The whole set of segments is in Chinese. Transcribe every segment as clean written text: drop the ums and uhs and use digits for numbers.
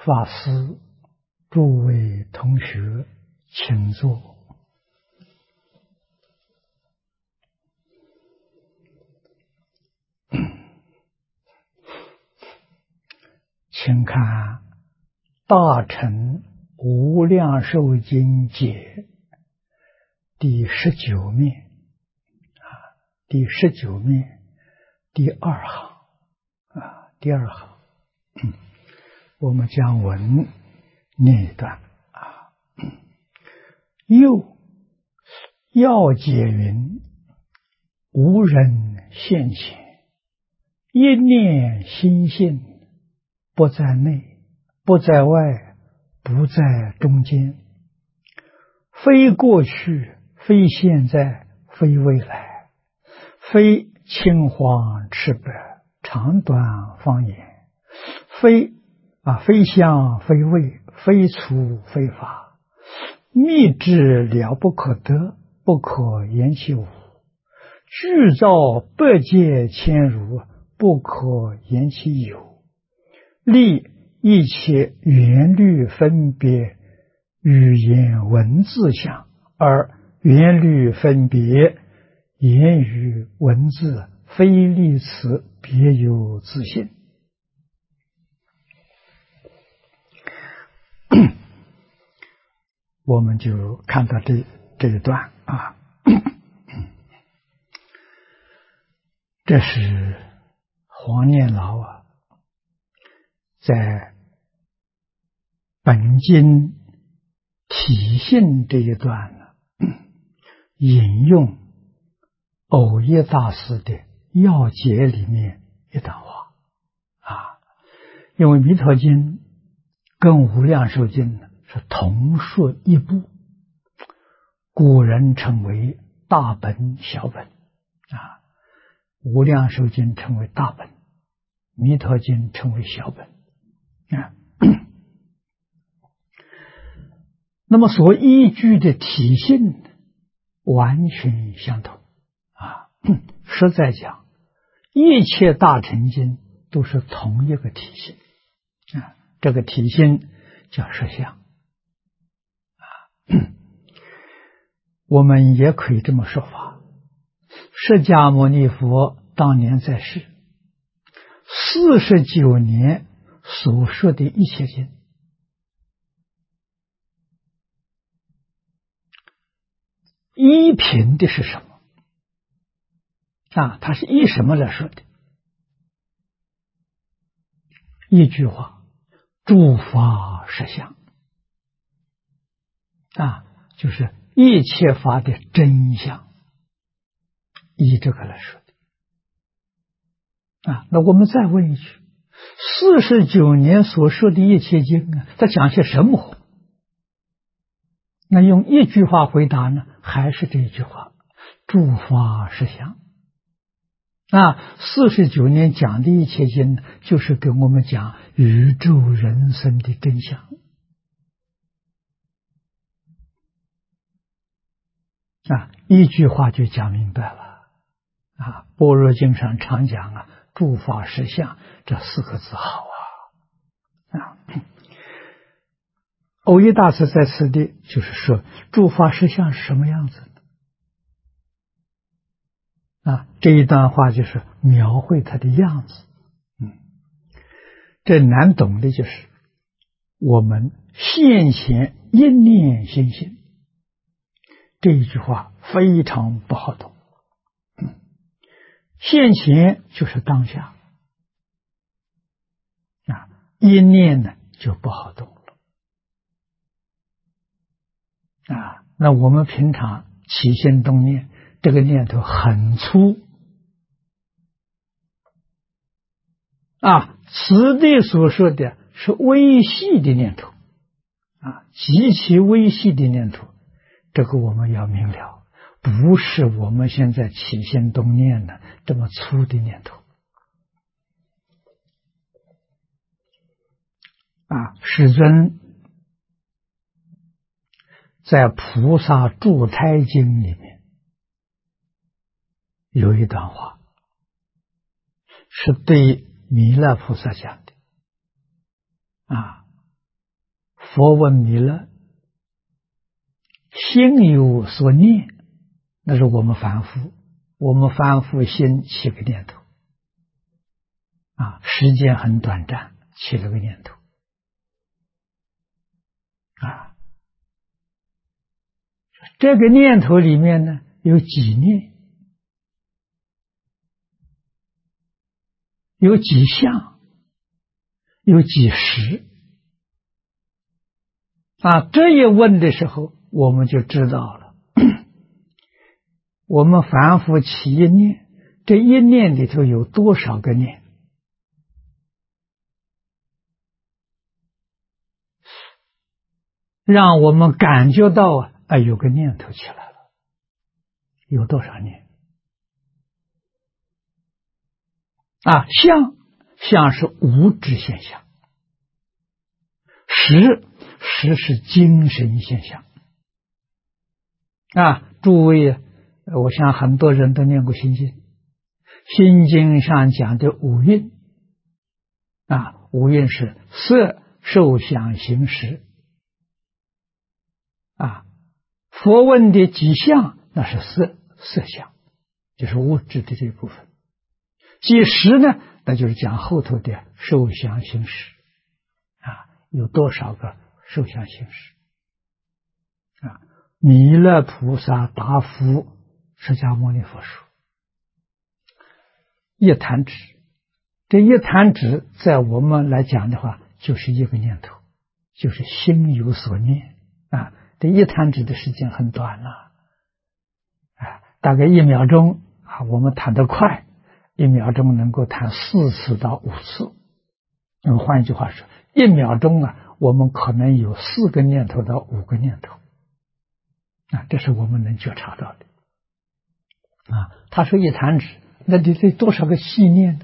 法师、诸位同学，请坐。请看《大乘无量寿经解》第19面，第19面第二行，第二行，我们将文念一段又要解云：无人现前，一念心性，不在内，不在外，不在中间，非过去，非现在，非未来，非青黄赤白，长短方言，非相非味，非粗非法，密之了不可得，不可言其无，具造百界千如，不可言其有，立一切缘律分别语言文字相，而缘律分别言语文字非立此别有自性。我们就看到这一段这是黄念老在本经体性这一段引用藕益大师的要解里面一段话因为弥陀经跟无量寿经是同属一部，古人称为大本小本无量寿经称为大本，弥陀经称为小本那么所依据的体性完全相同实在讲，一切大乘经都是同一个体性这个体性叫实相我们也可以这么说法，释迦牟尼佛当年在世49年所说的一切经，依凭的是什么他是依什么来说的？一句话，诸法实相就是一切法的真相，依这个来说的那我们再问一句，49年所说的一切经它讲些什么？那用一句话回答呢，还是这一句话，诸法实相49年讲的一切经就是跟我们讲宇宙人生的真相一句话就讲明白了般若经上常讲诸法实相这4个字好藕益大师在此地就是说诸法实相是什么样子的这一段话就是描绘它的样子这难懂的就是我们现前一念心性这一句话非常不好懂现前就是当下一念呢就不好懂了那我们平常起心动念这个念头很粗此地所说的是微细的念头极其微细的念头，这个我们要明了，不是我们现在起心动念的这么粗的念头世尊在《菩萨住胎经》里面有一段话是对弥勒菩萨讲的佛问弥勒，心有所念，那是我们凡夫，心起个念头时间很短暂，起了个念头这个念头里面呢有几念，有几相，有几时这一问的时候，我们就知道了我们凡夫起一念，这一念里头有多少个念？让我们感觉到有个念头起来了，有多少念相是物质现象，识是精神现象诸位，我想很多人都念过心经，心经上讲的五蕴五蕴是色受想行识佛问的几相，那是色相，就是物质的这一部分。几时呢，那就是讲后头的受想行识有多少个受想行识弥勒菩萨答复释迦牟尼佛说，一弹指，这一弹指在我们来讲的话，就是一个念头，就是心有所念这一弹指的时间很短了大概1秒钟我们弹得快，1秒钟能够弹4次到5次。那么换一句话说，1秒钟我们可能有4个念头到5个念头这是我们能觉察到的他说一弹指，那得多少个细念呢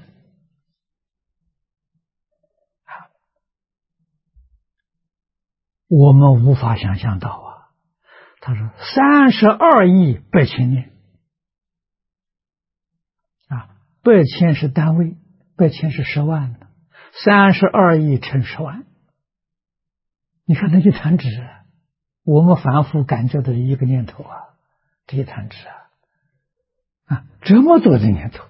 我们无法想象到他说32亿8千念8千是单位，8千是10万的，32亿乘10万，你看那一弹指我们凡夫感觉的一个念头这一弹指这么多的念头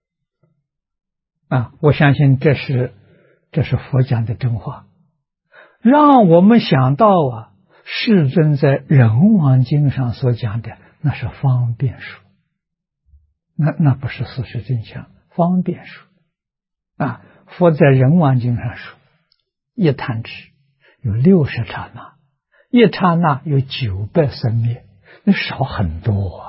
我相信这是佛讲的真话，让我们想到世尊在《人王经》上所讲的，那是方便术，那不是事实真相，方便术佛在《人王经》上说，一弹指有60刹那，一刹那有900生灭，那少很多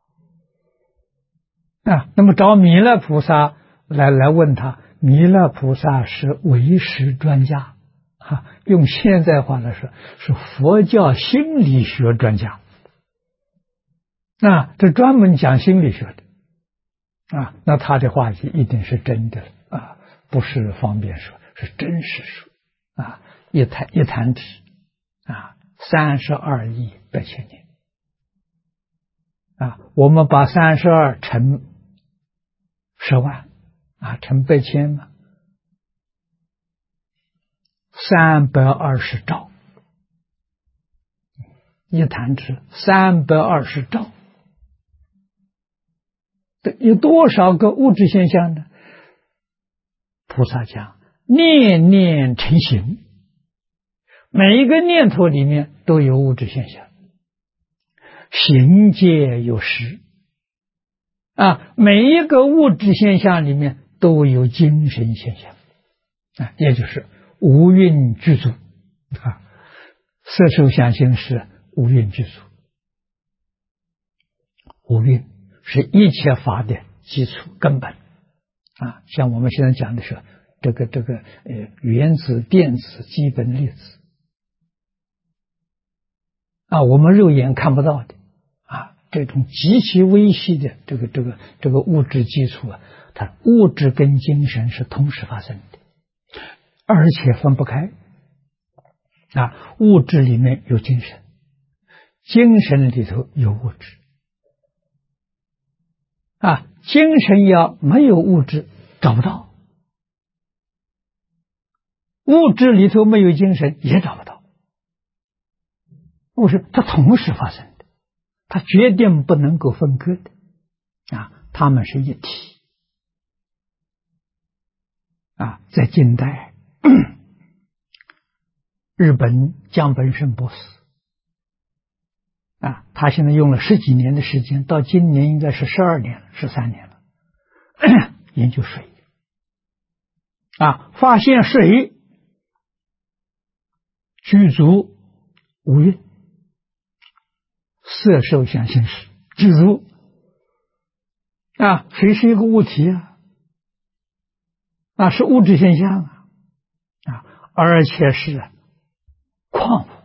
那么找弥勒菩萨来问他，弥勒菩萨是唯识专家用现在话来说，是佛教心理学专家这专门讲心理学的那他的话一定是真的不是方便说，是真实说一弹指32亿8千年我们把32乘10万乘8千嘛，320兆，一弹指320兆，有多少个物质现象呢？菩萨讲念念成形，每一个念头里面都有物质现象，形界有实每一个物质现象里面都有精神现象也就是无蕴具足色受想行识无蕴具足，无蕴是一切法的基础根本像我们现在讲的是这个原子电子基本粒子我们肉眼看不到的这种极其微细的这个物质基础它物质跟精神是同时发生的，而且分不开物质里面有精神，精神里头有物质精神要没有物质找不到，物质里头没有精神也找不到为什么？它同时发生的，它决定不能够分割的它们是一体在近代，日本江本胜博士他现在用了10几年的时间，到今年应该是12年了，13年了，研究水发现水具足五蕴，色受想行识具足水是一个物体是物质现象而且是矿物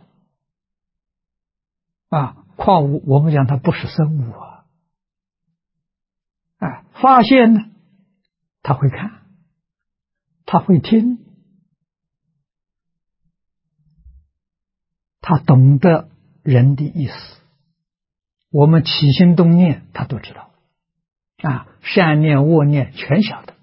矿物我们讲它不是生物发现呢，他会看，他会听，他懂得人的意思，我们起心动念他都知道善念恶念全晓得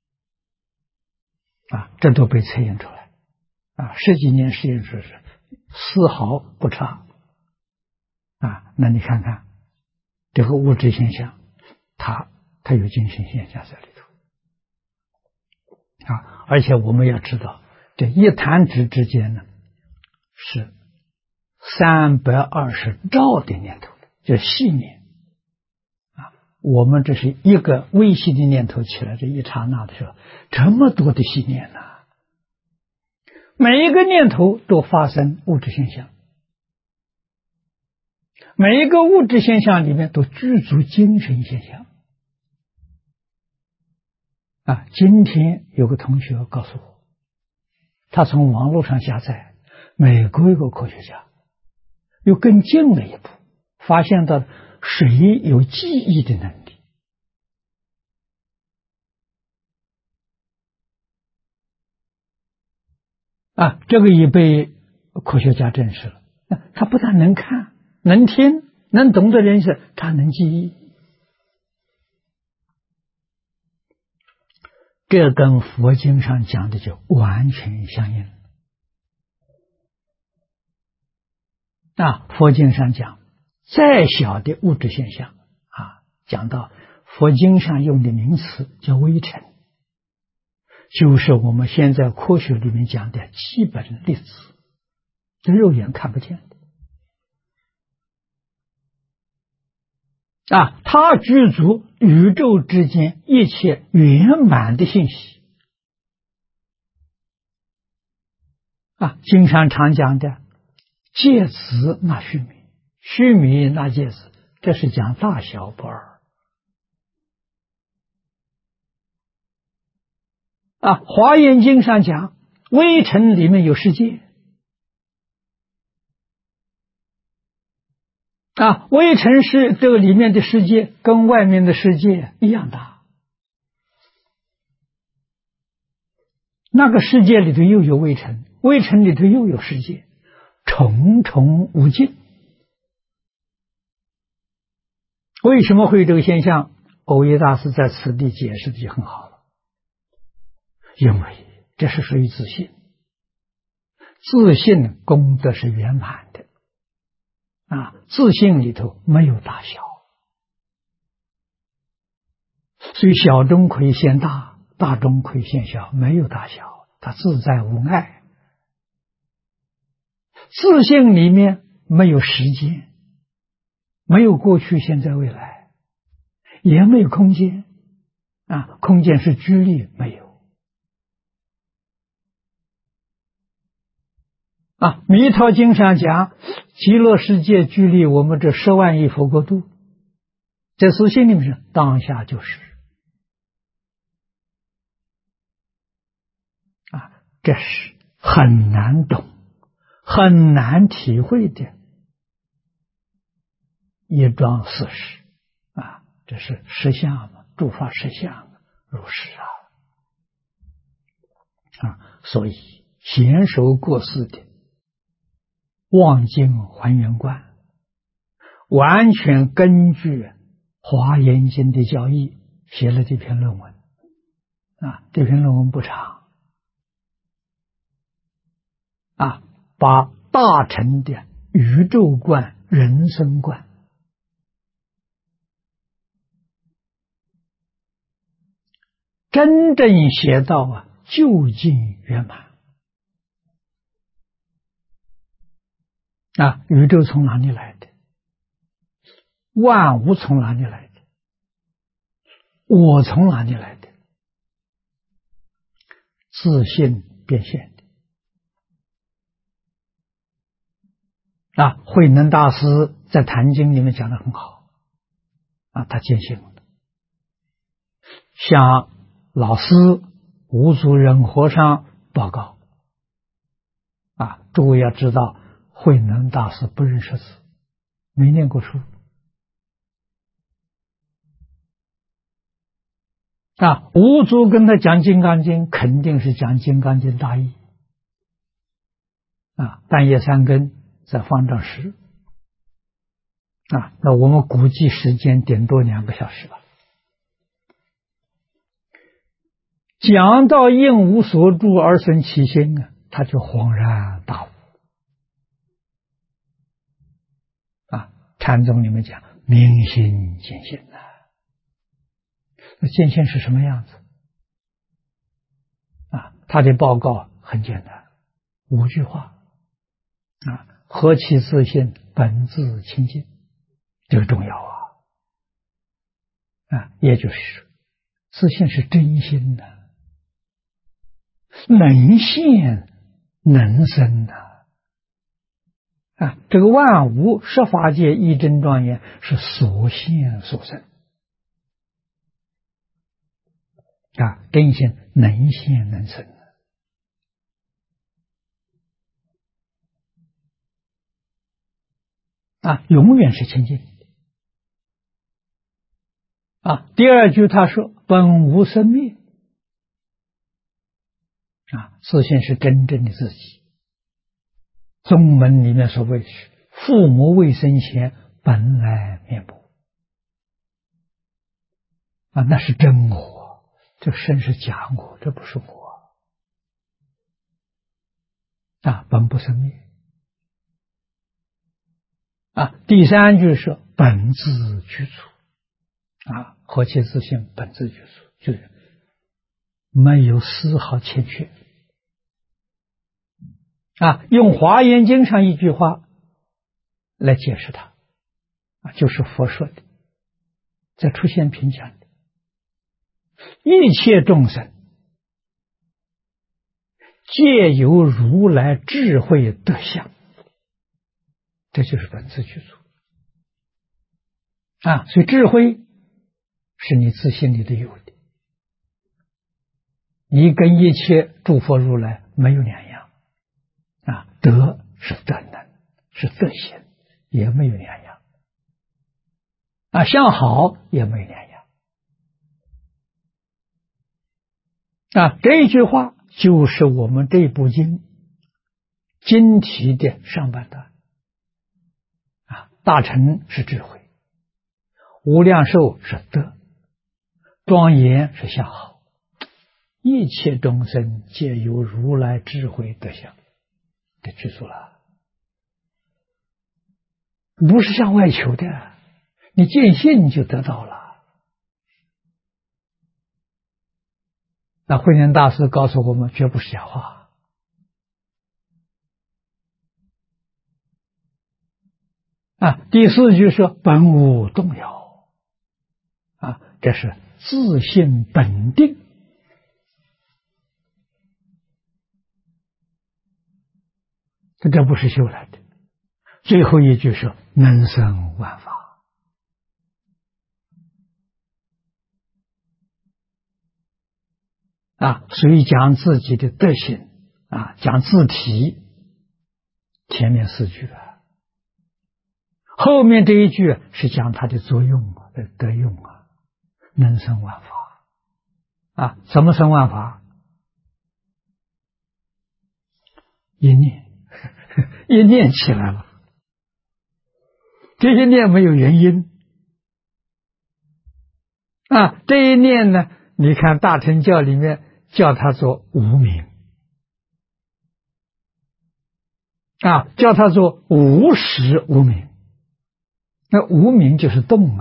这都被测验出来10几年实验出是丝毫不差那你看看这个物质现象，它有精神现象在里头而且我们要知道，这一弹指之间呢是320兆的念头，就是细念我们这是一个微细的念头起来，这一刹那的时候，这么多的细念每一个念头都发生物质现象，每一个物质现象里面都具足精神现象今天有个同学告诉我，他从网络上下载美国一个科学家又更进了一步，发现到水有记忆的能力这个也被科学家证实了他不但能看能听能懂得人事，他能记忆，这跟佛经上讲的就完全相应佛经上讲再小的物质现象讲到佛经上用的名词叫微尘，就是我们现在科学里面讲的基本粒子，这肉眼看不见的它具足宇宙之间一切圆满的信息经常常讲的芥子纳须弥，须弥纳芥子，这是讲大小不二华严经上讲微尘里面有世界微尘是这个里面的世界跟外面的世界一样大，那个世界里头又有微尘，微尘里头又有世界，重重无尽。为什么会有这个现象？耦耶大师在此地解释的就很好了，因为这是属于自信，自信功德是圆满的自信里头没有大小，所以小中可以现大，大中可以现小，没有大小，它自在无碍。自信里面没有时间，没有过去现在未来，也没有空间空间是居力没有弥陀经上讲极乐世界距离我们这10万亿佛国度，这自信里面是当下就是这是很难懂很难体会的一桩事实这是实相嘛，诸法实相如是所以娴熟过世的望经还原观完全根据华严经的教义写了这篇论文这篇论文不长把大乘的宇宙观、人生观。真正学到究竟圆满。宇宙从哪里来的？万物从哪里来的？我从哪里来的？自性变现的。慧能大师在《坛经》里面讲得很好。他见性了。向老师无祖忍和尚报告。诸位要知道，慧能大师不认识字，没念过书。无祖跟他讲《金刚经》，肯定是讲《金刚经》大义。半夜三更在方丈室。那我们估计时间顶多2个小时吧。讲到应无所住而生其心他就恍然大悟。禅宗里面讲明心见性那见性是什么样子？他的报告很简单，5句话。何其自性，本自清净，这个重要也就是自性是真心的，能现能生这个万物十法界一真庄严是所现所生真性能现能生永远是清净第二句他说本无生灭自性是真正的自己。宗门里面所谓是父母未生前本来面目那是真我，这身是假我，这不是我本不生灭第三句是本自具足何其自性，本自具足，就是没有丝毫欠缺用华严经上一句话来解释它就是佛说的，在出现品讲的一切众生皆由如来智慧德相，这就是本自具足所以智慧是你自性里的有的，你跟一切诸佛如来没有两样德是德能，是德行，也没有两样相好也没有两样这一句话就是我们这部经题的上半段大乘是智慧，无量寿是德，庄严是相好，一切众生皆由如来智慧德相，这具足了，不是向外求的，你见性就得到了。那慧能大师告诉我们，绝不是假话第4句说本无动摇这是自性本定这不是修来的。最后一句是能生万法所以讲自己的德行讲自体，前面4句后面这一句是讲它的作用德用能生万法怎么生万法？一念一念起来了，这一念没有原因这一念呢，你看大乘教里面叫它做无明叫它做无始无明。那无明就是动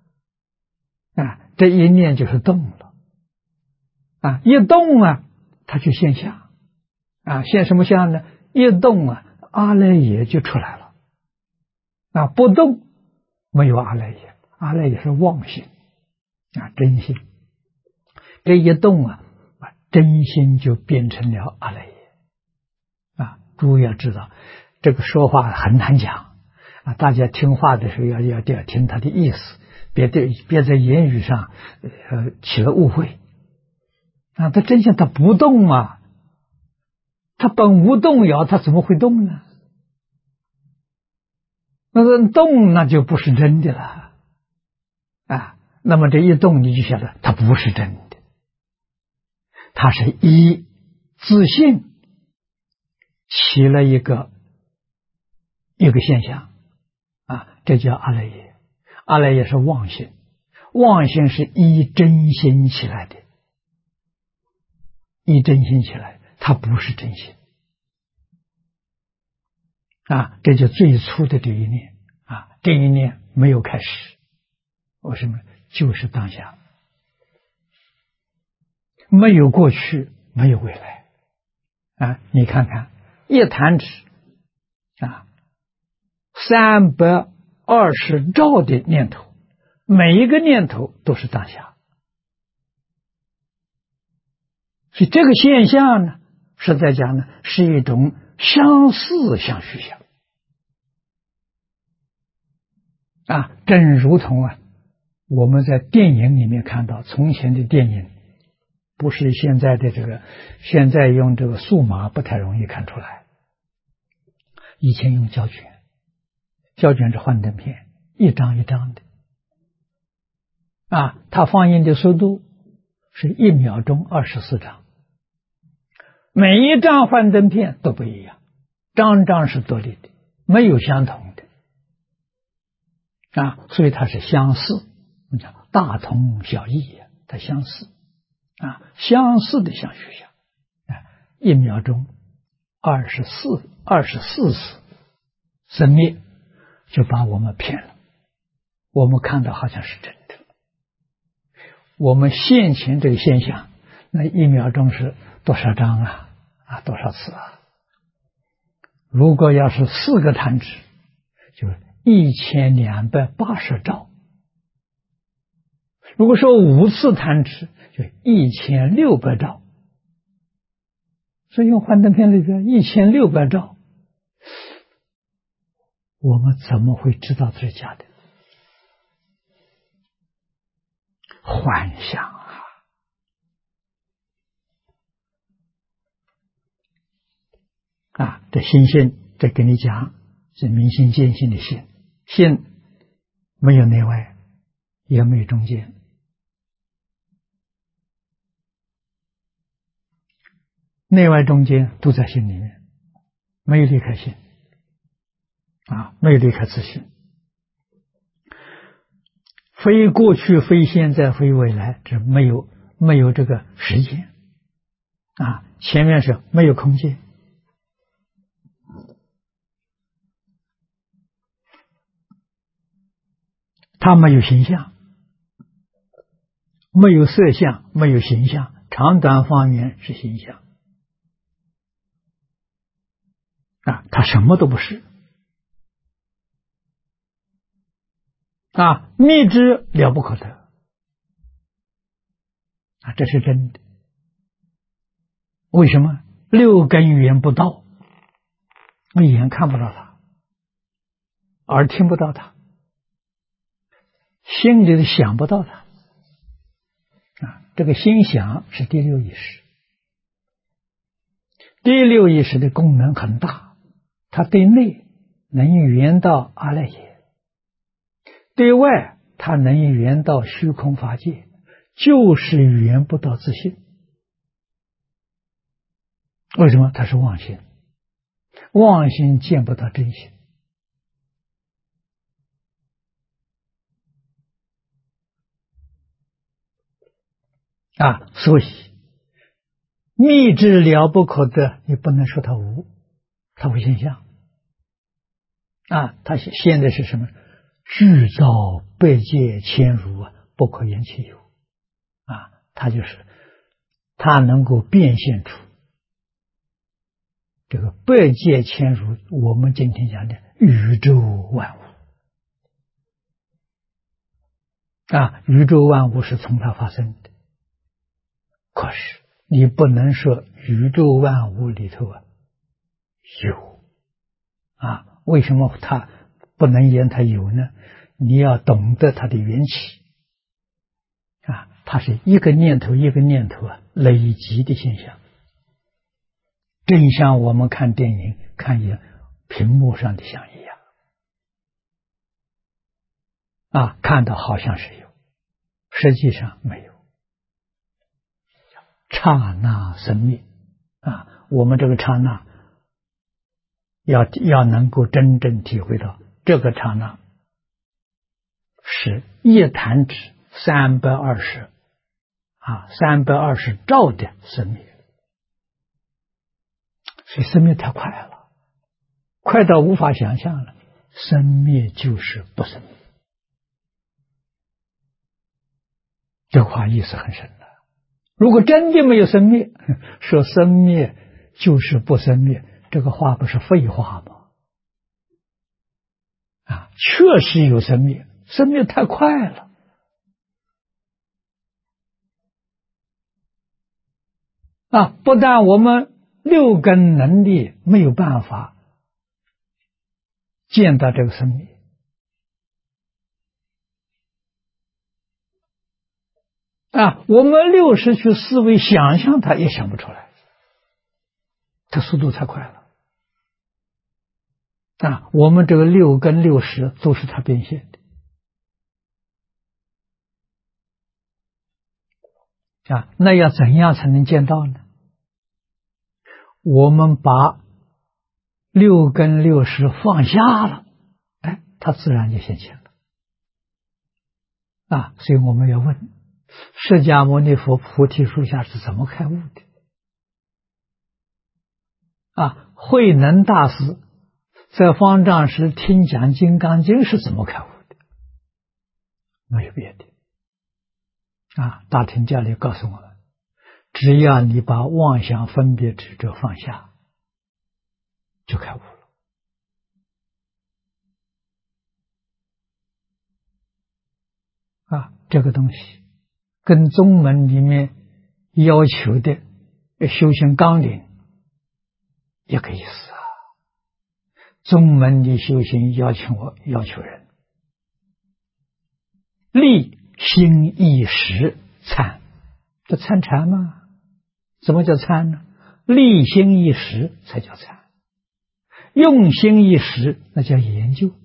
这一念就是动了一动它就现象现什么相呢？一动阿赖耶就出来了不动没有阿赖耶，阿赖耶是妄心真心。这一动真心就变成了阿赖耶诸位要知道，这个说话很难讲大家听话的时候要听他的意思，别在言语上起了误会他真相他不动他本无动摇，他怎么会动呢？那个动那就不是真的了那么这一动你就晓得它不是真的，它是以自信起了一个现象这叫阿赖耶。阿赖耶是妄心，妄心是依真心起来的，依真心起来，它不是真心这就最初的这一念这一念没有开始，为什么？就是当下，没有过去，没有未来你看看一弹指320兆的念头，每一个念头都是当下，所以这个现象呢，实在讲呢，是一种相似相续相正如同我们在电影里面看到，从前的电影不是现在的现在用这个数码不太容易看出来，以前用胶卷，胶卷是幻灯片，一张一张的它放映的速度是1秒钟24张，每一张幻灯片都不一样，张张是独立的，没有相同的所以它是相似，我们讲大同小异它相似相似的相续相1秒钟24次生灭，就把我们骗了，我们看到好像是真的，我们现前这个现象，那1秒钟是多少张多少次如果要是4个弹指，就1280兆，如果说5次弹指，就1600兆，所以用幻灯片里边1600兆，我们怎么会知道这是假的？幻想这心性，这跟你讲是明心见性的性，性没有内外，也没有中间，内外中间都在心里面，没有离开心没有离开自性，非过去非现在非未来，这没有这个时间前面是没有空间，它没有形象，没有色相，没有形象，长短方圆是形象它什么都不是密之了不可得这是真的。为什么？六根缘不到，眼看不到它，耳听不到它，心里想不到它这个心想是第六意识，第六意识的功能很大，它对内能缘到阿赖耶，对外它能缘到虚空法界，就是缘不到自性。为什么？它是妄心，妄心见不到真心所以密之了不可得，你不能说它无，它无现象他现在是什么？具造百界千如不可言其有他就是他能够变现出这个百界千如，我们今天讲的宇宙万物宇宙万物是从它发生的。可是你不能说宇宙万物里头有为什么它不能言它有呢？你要懂得它的缘起它是一个念头一个念头累积的现象，正像我们看电影看屏幕上的像一样看到好像是有，实际上没有。刹那生灭我们这个刹那要能够真正体会到，这个刹那是一弹指320兆的生灭，所以生灭太快了，快到无法想象了。生灭就是不生灭，这话意思很深的。如果真的没有生灭，说生灭就是不生灭，这个话不是废话吗？确实有生灭，生灭太快了不但我们六根能力没有办法见到这个生灭我们六识去思维想象它也想不出来，它速度太快了我们这个六根六识都是它变现的那要怎样才能见到呢？我们把六根六识放下了，它自然就现前了所以我们要问，释迦牟尼佛菩提树下是怎么开悟的慧能大师在方丈时听讲金刚经是怎么开悟的？没有别的大乘教里告诉我们，只要你把妄想分别执着放下，就开悟了这个东西跟宗门里面要求的修行纲领一个意思宗门里修行要求人立心意识参，这参禅吗？怎么叫参呢？立心意识才叫参，用心一识那叫研究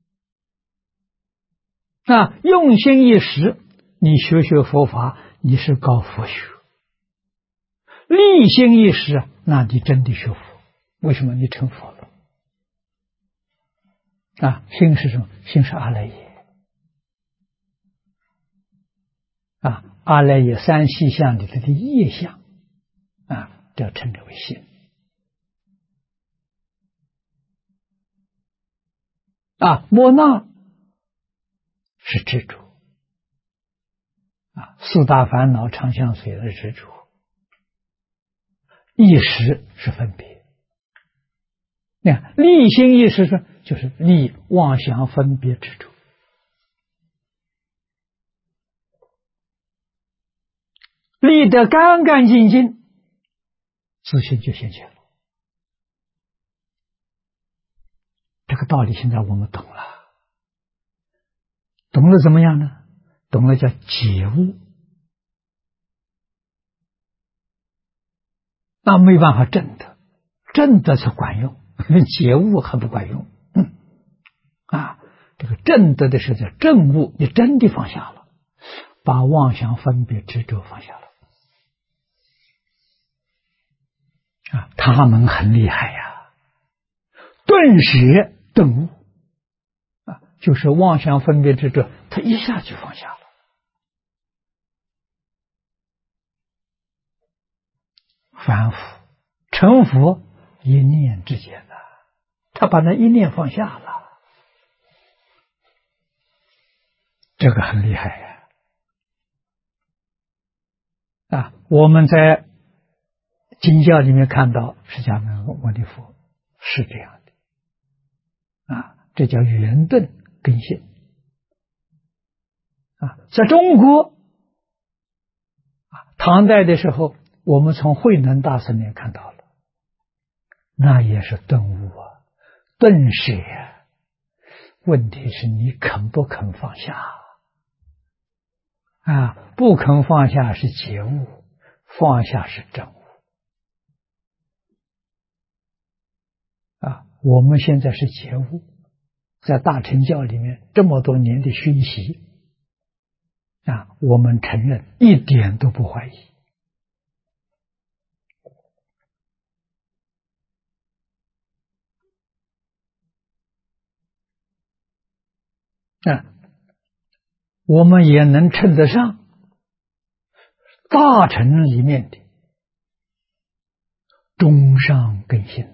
用心一识，你学佛法你是搞佛学；立心一识，那你真的学佛。为什么？你成佛了心是什么？心是阿赖耶阿赖耶三细相里头的业相这称之为心莫那是执着四大烦恼常相随的执着，意识是分别。你看立心意识是就是立妄想分别执着，立得干干净净，自信就现前了。这个道理现在我们懂了，懂了怎么样呢？懂了叫解悟，那没办法证得，证得是管用，解悟还不管用。这个证得的是叫证悟，你真的放下了，把妄想分别执着放下了他们很厉害呀，顿时顿悟就是妄想分别执着，他一下就放下了。凡夫成佛一念之间他把那一念放下了这个很厉害呀！我们在经教里面看到释迦牟尼佛是这样的这叫圆顿根性在中国唐代的时候，我们从慧能大师那里看到了，那也是顿悟顿舍问题是你肯不肯放下不肯放下是觉悟，放下是证悟我们现在是觉悟，在大乘教里面这么多年的熏习我们承认一点都不怀疑我们也能称得上大乘里面的中上根性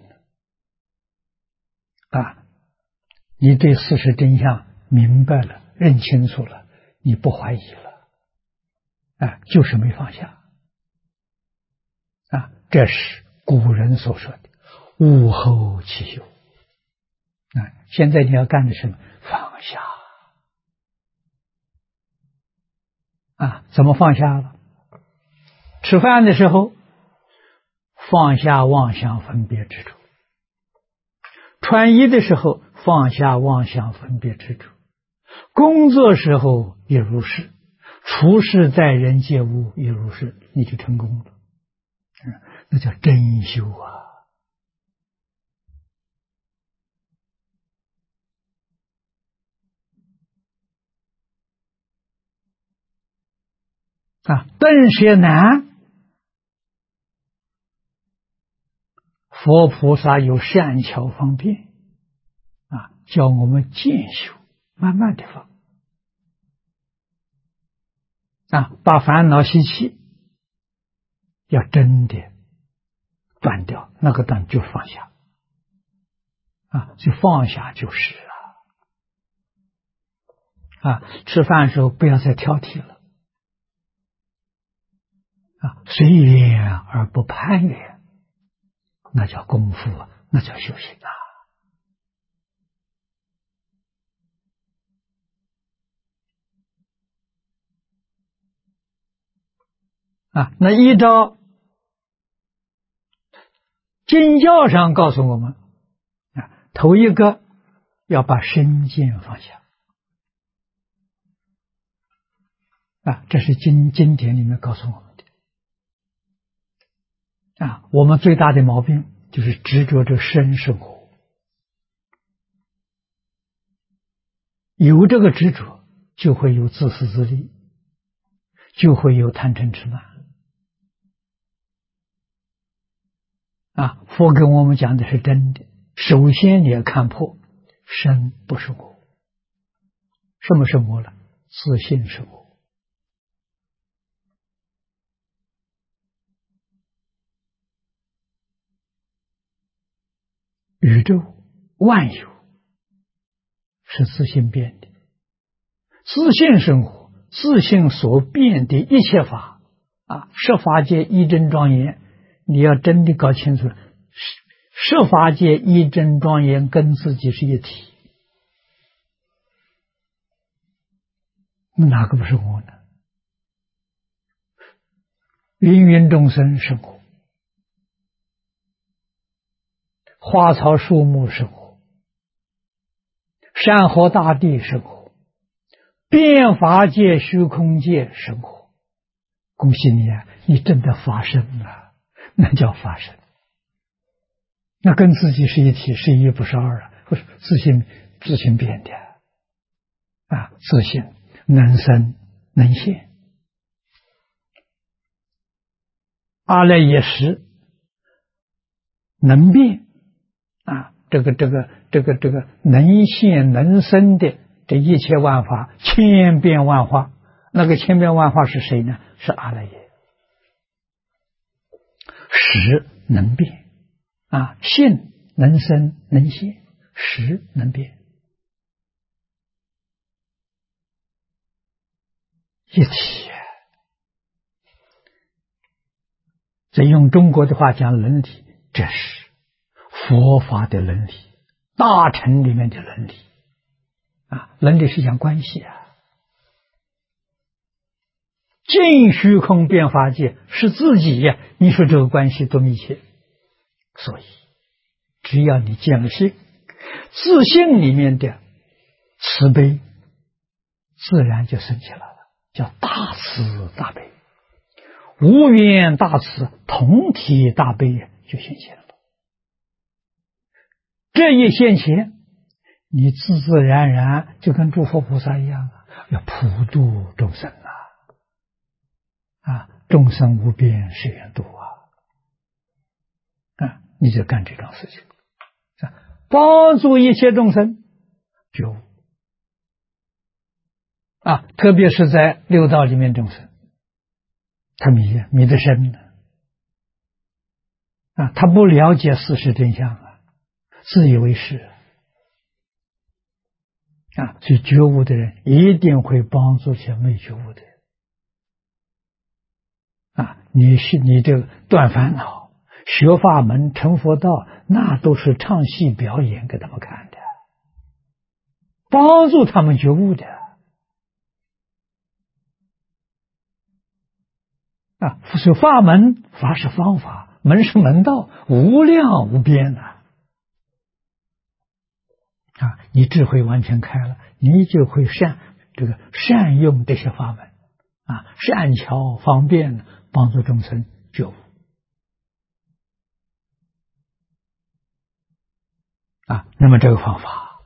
你对事实真相明白了，认清楚了，你不怀疑了就是没放下这是古人所说的悟后起修现在你要干的什么？放下怎么放下了？吃饭的时候放下妄想分别执着，穿衣的时候放下妄想分别执着，工作时候也如是，处事待人接物也如是，你就成功了那叫真修顿舍难，佛菩萨有善巧方便教我们渐修，慢慢的放把烦恼习气要真的断掉，那个断就放下就放下就是吃饭的时候不要再挑剔了随缘而不攀缘，那叫功夫那叫修行那依照经教上告诉我们头一个要把身见放下这是经典里面告诉我们的我们最大的毛病就是执着这身生活，有这个执着就会有自私自利，就会有贪嗔痴慢佛跟我们讲的是真的，首先你要看破身不是我，什么是我呢？自信是我宇宙万有是自信变的，自信生活，自信所变的一切法十法界一真庄严，你要真的搞清楚了，十法界一真庄严跟自己是一体，哪个不是我呢？芸芸众生生活，花草树木生活，山河大地生活，变法界虚空界生活，恭喜你你真的发生了，那叫发生，那跟自己是一体，是一不是二不是自信变的自信能生能现，阿赖耶识能变这个能现能生的这一切万法千变万化，那个千变万化是谁呢？是阿赖耶。识能变性能生能现，识能变一体。这用中国的话讲伦理，这是佛法的伦理，大乘里面的伦理啊，伦理是讲关系啊。尽虚空变法界是自己呀，你说这个关系多密切。所以只要你见了性，自性里面的慈悲自然就升起来了，叫大慈大悲，无缘大慈，同体大悲就现前了。这一现前，你自自然然就跟诸佛菩萨一样要普度众生众生无边誓愿度你就干这种事情帮助一切众生觉悟特别是在六道里面众生，他迷得深他不了解事实真相自以为是所以觉悟的人一定会帮助些没觉悟的人你这个断烦恼、学法门、成佛道，那都是唱戏表演给他们看的，帮助他们觉悟的是法门，法是方法，门是门道，无量无边你智慧完全开了，你就会善用这些法门善巧方便帮助众生觉悟那么这个方法，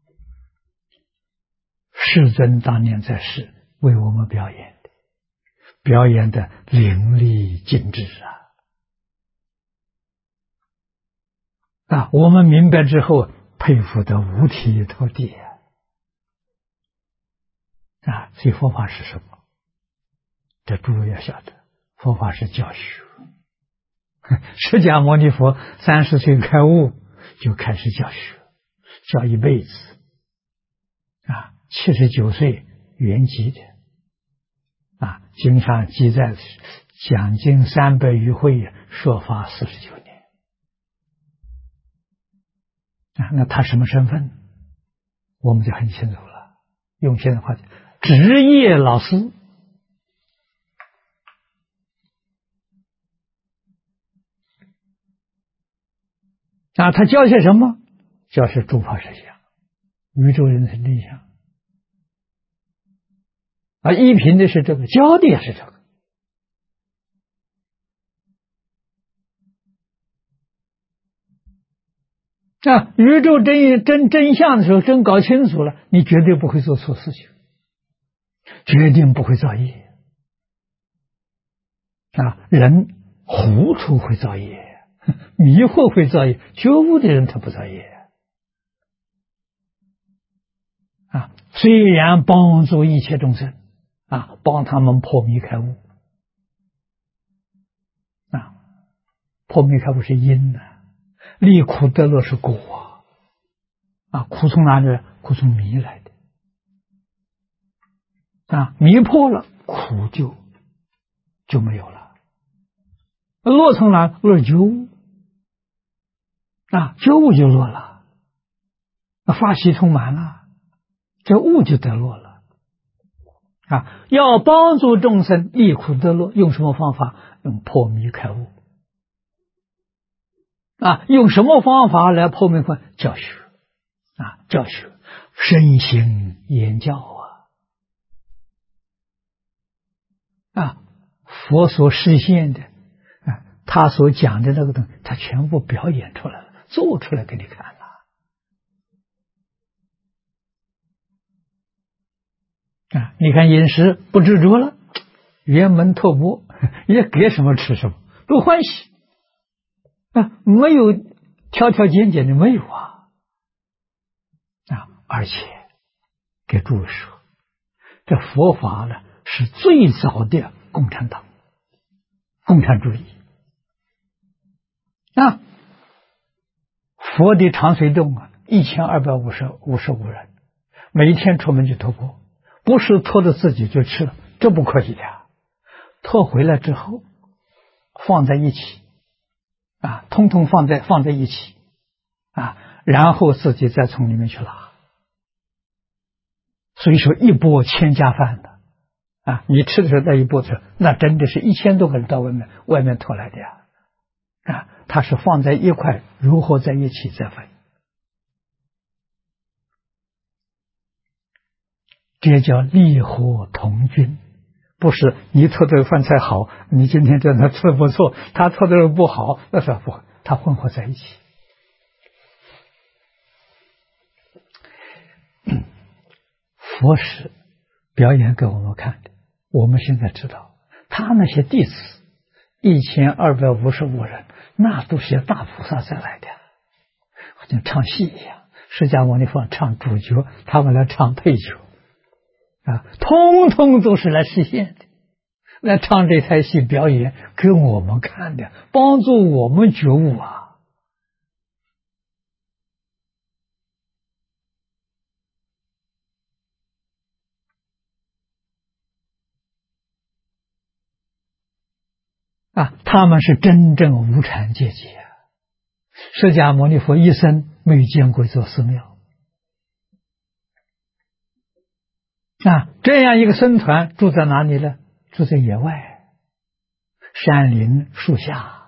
世尊当年在世为我们表演的淋漓尽致我们明白之后佩服得五体投地所以佛法是什么？这诸位要晓得，佛法是教学。释迦牟尼佛30岁开悟就开始教学，教一辈子79岁圆寂的经上记载讲经300余会，说法49年那他什么身份？我们就很清楚了，用现在话讲，职业老师他教些什么？教些诸法实相、宇宙人生真相依凭的是这个，教的也是这个宇宙真相的时候，真搞清楚了，你绝对不会做错事情，决定不会造业人糊涂会造业，迷惑会造业，觉悟的人他不造业虽然帮助一切众生帮他们破迷开悟破迷开悟是因离苦得乐是果苦从哪里？苦从迷来的迷破了，苦就没有了。乐从哪？乐觉悟觉悟就乐了，法喜充满了，这悟就得乐了要帮助众生离苦得乐，用什么方法？用破迷开悟用什么方法来破迷开悟？教学教学，身行言教佛所实现的他所讲的那个东西，他全部表演出来了，做出来给你看了你看饮食不执着了，圆门托钵，也给什么吃什么，都欢喜没有挑挑拣拣的，没有而且给诸位说，这佛法呢是最早的共产党、共产主义佛的长随众1255人，每一天出门就托钵，不是托着自己就吃了， 这不可以的，拖回来之后放在一起啊，通通放在一起啊，然后自己再从里面去拿。所以说一钵千家饭的啊，你吃的时候那一钵子，那真的是1000多个人到外面拖来的呀啊，它是放在一块，如何在一起再分。这叫利和同均，不是你做的饭菜好，你今天在那吃的不错，他做的不好，那是不，他混合在一起。佛是表演给我们看的，我们现在知道，他那些弟子1255人，那都是大菩萨再来的，好像唱戏一样。释迦牟尼佛唱主角，他们来唱配角。啊，通通都是来实现的，来唱这台戏表演给我们看的，帮助我们觉悟啊！啊，他们是真正无产阶级啊！释迦牟尼佛一生没有见过一座寺庙啊，这样一个僧团住在哪里呢？住在野外，山林树下。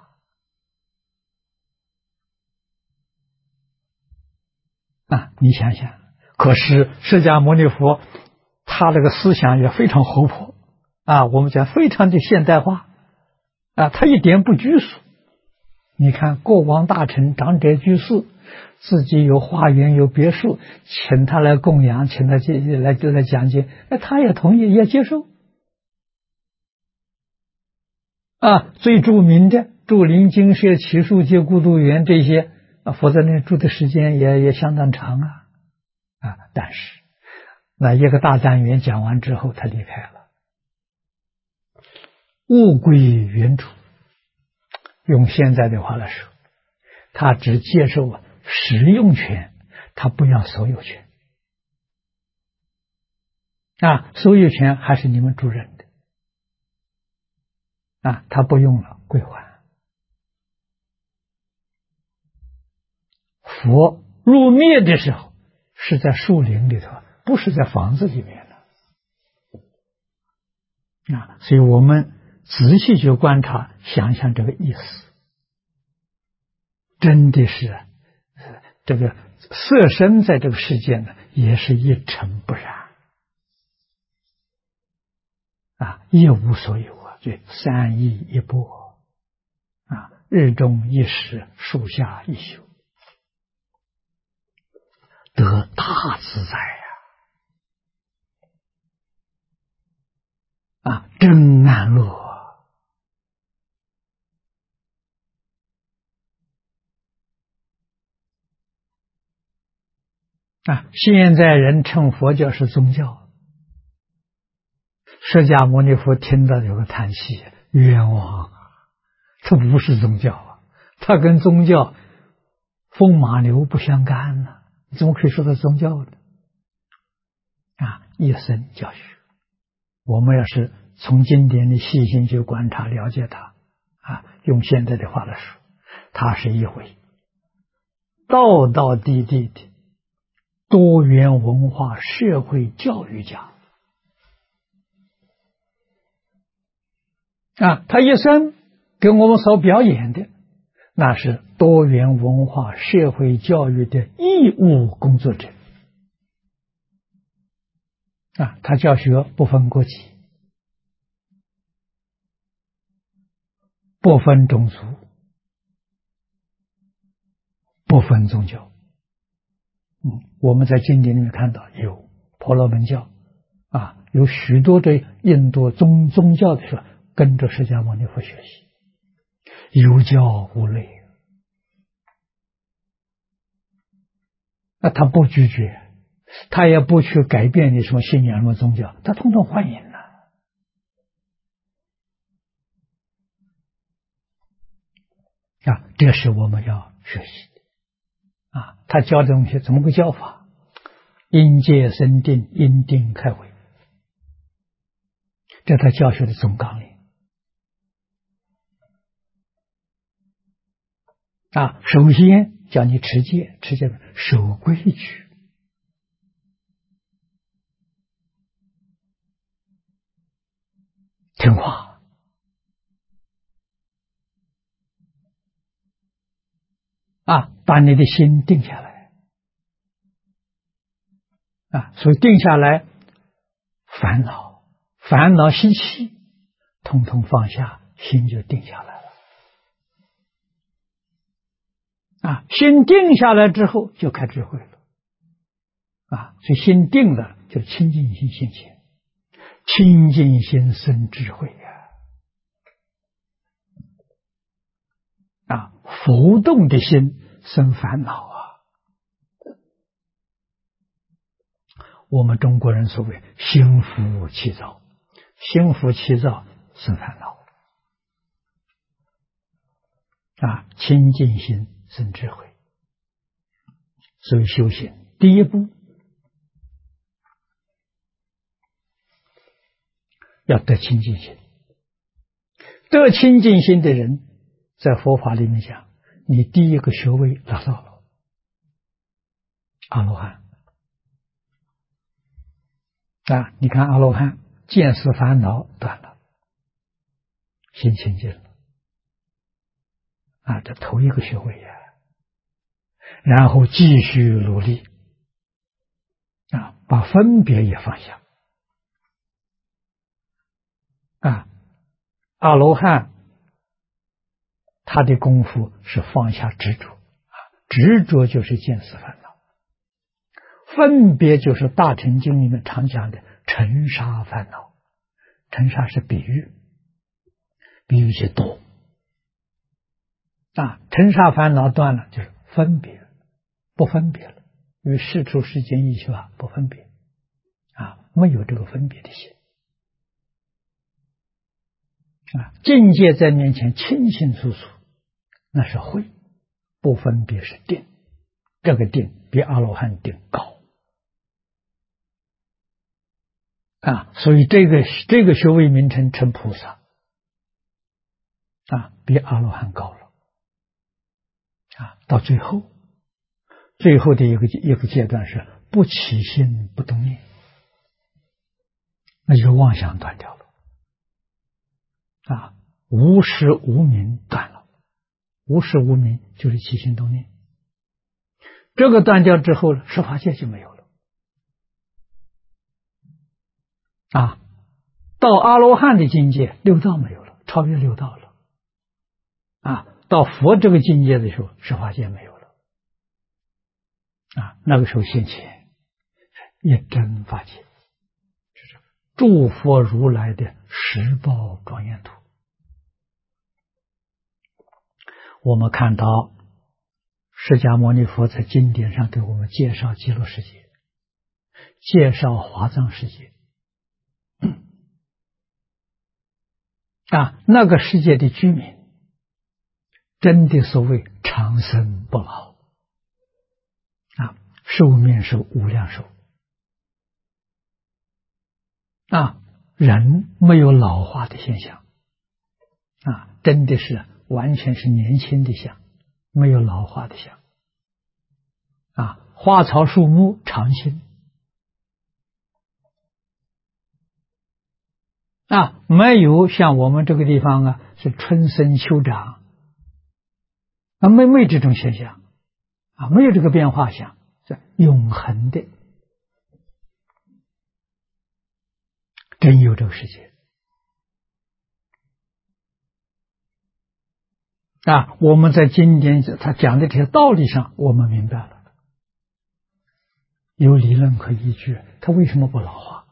啊，你想想，可是释迦牟尼佛他那个思想也非常活泼啊，我们讲非常的现代化啊，他一点不拘束。你看国王大臣长者居士，自己有花园有别墅，请他来供养，请他来讲解，他也同意也接受啊。最著名的住林精舍、祇树界、孤独园这些啊，佛在那住的时间也相当长啊。但是那一个大单元讲完之后，他离开了，物归原主。用现在的话来说，他只接受使用权，他不要所有权啊，所有权还是你们主人的啊，他不用了，归还。佛入灭的时候是在树林里头，不是在房子里面的啊，所以我们仔细去观察，想想这个意思，真的是这个色身在这个世界呢，也是一尘不染啊，一无所有啊，这3益一钵啊，日中一时，树下一宿，得大自在啊，真安乐啊！现在人称佛教是宗教，释迦牟尼佛听到有个叹息，冤枉啊！这不是宗教啊，它跟宗教风马牛不相干呢，怎么可以说它宗教呢？啊，一生教学，我们要是从经典的细心去观察了解它啊，用现在的话来说，它是一回道道地地的多元文化社会教育家啊，他一生给我们所表演的，那是多元文化社会教育的义务工作者啊，他教学不分国籍，不分种族，不分宗教。我们在经典里面看到有婆罗门教啊，有许多的印度宗教的时候跟着释迦牟尼佛学习，有教无类啊，他不拒绝，他也不去改变你什么信仰什么宗教，他统统欢迎了啊，这是我们要学习的啊。他教的东西怎么个教法？因戒生定，因定开慧。 这他教学的总纲领啊。首先叫你持戒，持戒守规矩听话啊，把你的心定下来啊。所以定下来，烦恼习气统统放下，心就定下来了啊。心定下来之后就开智慧了啊。所以心定了，就是清净心现前，清净心生智慧啊。浮动的心生烦恼啊。我们中国人所谓心浮气躁，心浮气躁生烦恼啊。清净心生智慧，所以修行第一步要得清净心。得清净心的人，在佛法里面讲，你第一个学位达到了阿罗汉啊。你看阿罗汉见思烦恼断了，心清净了啊，这头一个学位呀。然后继续努力啊，把分别也放下啊。阿罗汉他的功夫是放下执着啊，执着就是见思烦恼，分别就是大乘经里面常讲的尘沙烦恼。尘沙是比喻，比喻些多啊。尘沙烦恼断了，就是分别，不分别了，与世出世间一切不分别啊，没有这个分别的心啊。境界在面前清清楚楚，那是慧，不分别是定，这个定比阿罗汉定高啊。所以这个学位名称称菩萨啊，比阿罗汉高了啊。到最后的一个阶段是不起心不动念，那就是妄想断掉了啊。无实无明断了，无实无明就是起心动念，这个断掉之后，十法界就没有了啊。到阿罗汉的境界，六道没有了，超越六道了啊。到佛这个境界的时候，十法界没有了啊。那个时候现前一真法界，是诸佛如来的十报庄严图。我们看到释迦牟尼佛在经典上给我们介绍极乐世界，介绍华藏世界啊，那个世界的居民真的所谓长生不老啊，寿命是无量寿啊，人没有老化的现象啊，真的是完全是年轻的相，没有老化的相啊。花草树木常青啊，没有像我们这个地方啊是春生秋长啊，没这种现象啊，没有这个变化相，是永恒的，真有这个世界啊。我们在经典他讲的这些道理上，我们明白了，有理论可依据，他为什么不老化？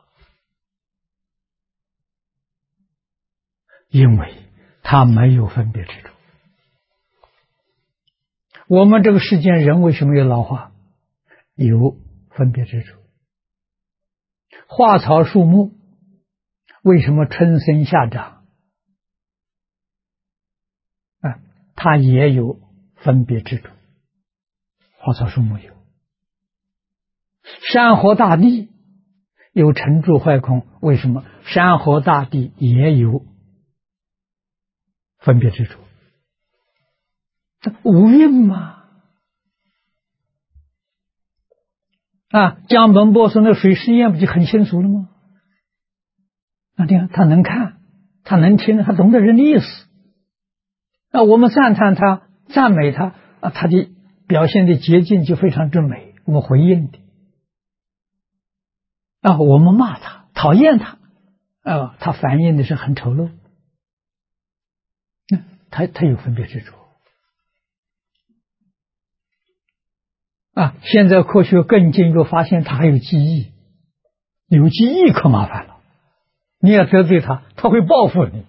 因为他没有分别执着。我们这个世间人为什么有老化？有分别执着。花草树木为什么春生夏长？啊，它也有分别执着。花草树木有。山河大地有成住坏空，为什么山河大地也有分别之处？这无蕴嘛。江本波说那水实验不就很清楚了吗？这样他能看，他能听，他懂得人的意思。我们赞叹他，赞美他他的表现的捷径就非常之美，我们回应的。我们骂他，讨厌他，他反应的是很丑陋。他有分别之处。现在科学更进一步发现他还有记忆，有记忆可麻烦了。你要得罪他，他会报复你。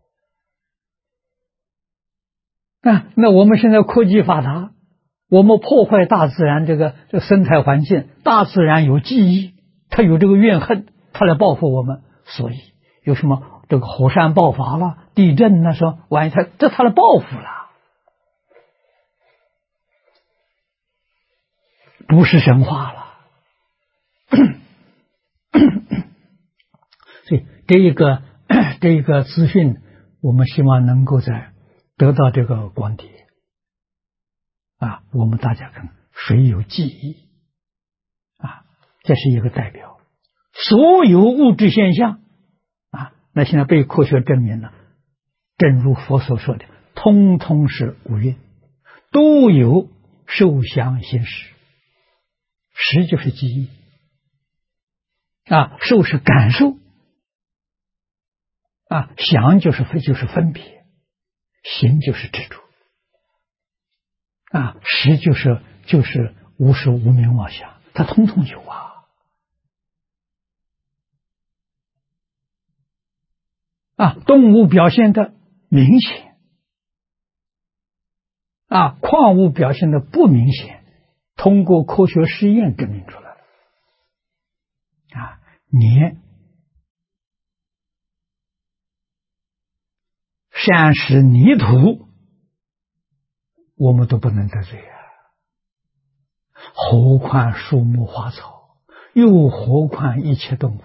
那我们现在科技发达，我们破坏大自然这个生态环境，大自然有记忆，他有这个怨恨，他来报复我们。所以有什么这个火山爆发了、地震那时候，万一他来报复了，不是神话了。所以这一个资讯，我们希望能够得到这个光碟我们大家看谁有记忆这是一个代表。所有物质现象那现在被科学证明了，正如佛所说的，通通是无蕴，都有受想行识。识就是记忆受是感受想就是分别，行就是执着识就是无时无明妄想，它通通有动物表现的明显矿物表现的不明显，通过科学实验证明出来了连山石泥土我们都不能得罪何况树木花草，又何况一切动物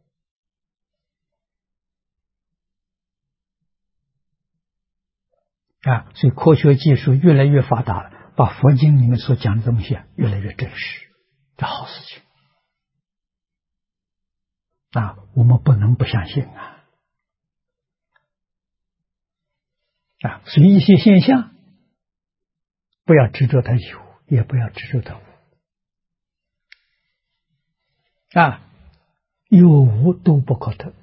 所以科学技术越来越发达了，把佛经里面所讲的东西越来越真实，这好事情我们不能不相信所以一些现象不要执着它有，也不要执着它无有无都不可得。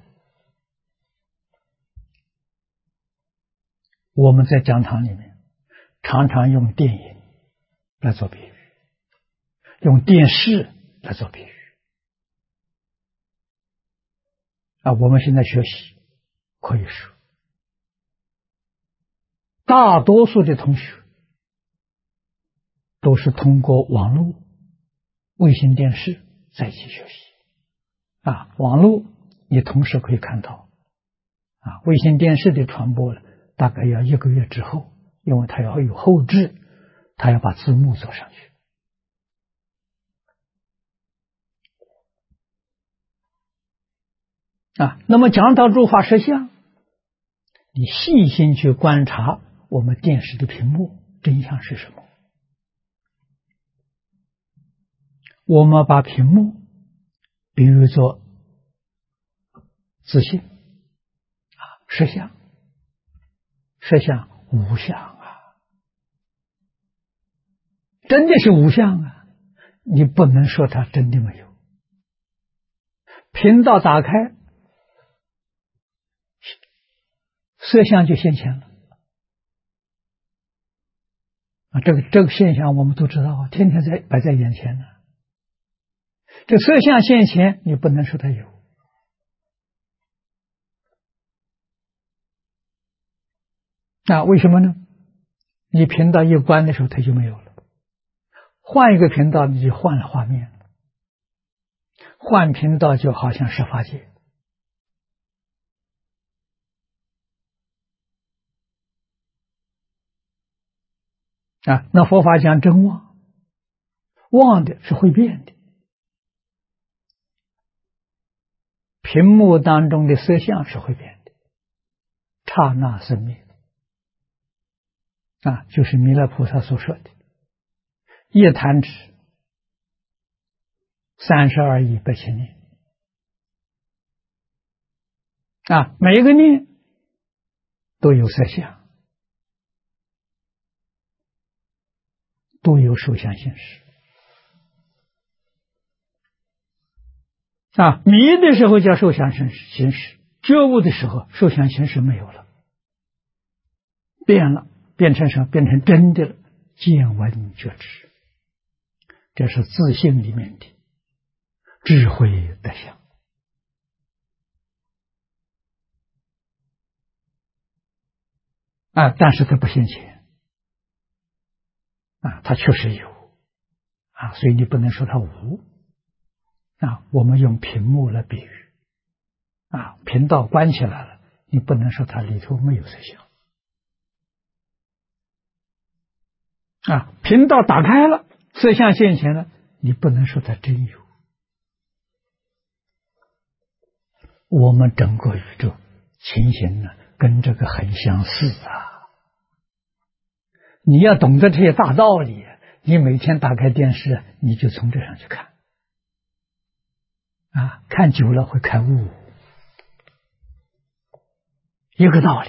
我们在讲堂里面常常用电影来做比喻，用电视来做比喻我们现在学习可以说大多数的同学都是通过网络、卫星电视在一起学习网络你同时可以看到卫星电视的传播大概要1个月之后，因为它要有后置，它要把字幕做上去那么讲到诸法实相，你细心去观察我们电视的屏幕，真相是什么？我们把屏幕比喻作自性实相，实相无相真的是无相你不能说它真的没有。频道打开，色相就现前了这个现象我们都知道天天摆在眼前呢。这色相现前，你不能说它有为什么呢？你频道一关的时候它就没有了，换一个频道你就换了画面，换频道就好像是法界那佛法讲真妄，妄的是会变的屏幕当中的色相是会变的，刹那生灭啊，就是弥勒菩萨所说的一弹指32亿8千年啊，每一个念都有色相，都有受想行识啊。迷的时候叫受想行识，觉悟的时候受想行识没有了，变了，变成什么？变成真的了，见闻觉知，这是自性里面的智慧德相啊。但是它不现前啊，它确实有啊，所以你不能说它无啊。我们用屏幕来比喻啊，频道关起来了，你不能说它里头没有色相啊。频道打开了，色相现前了，你不能说它真有。我们整个宇宙情形呢，跟这个很相似啊。你要懂得这些大道理，你每天打开电视，你就从这上去看啊，看久了会开悟，一个道理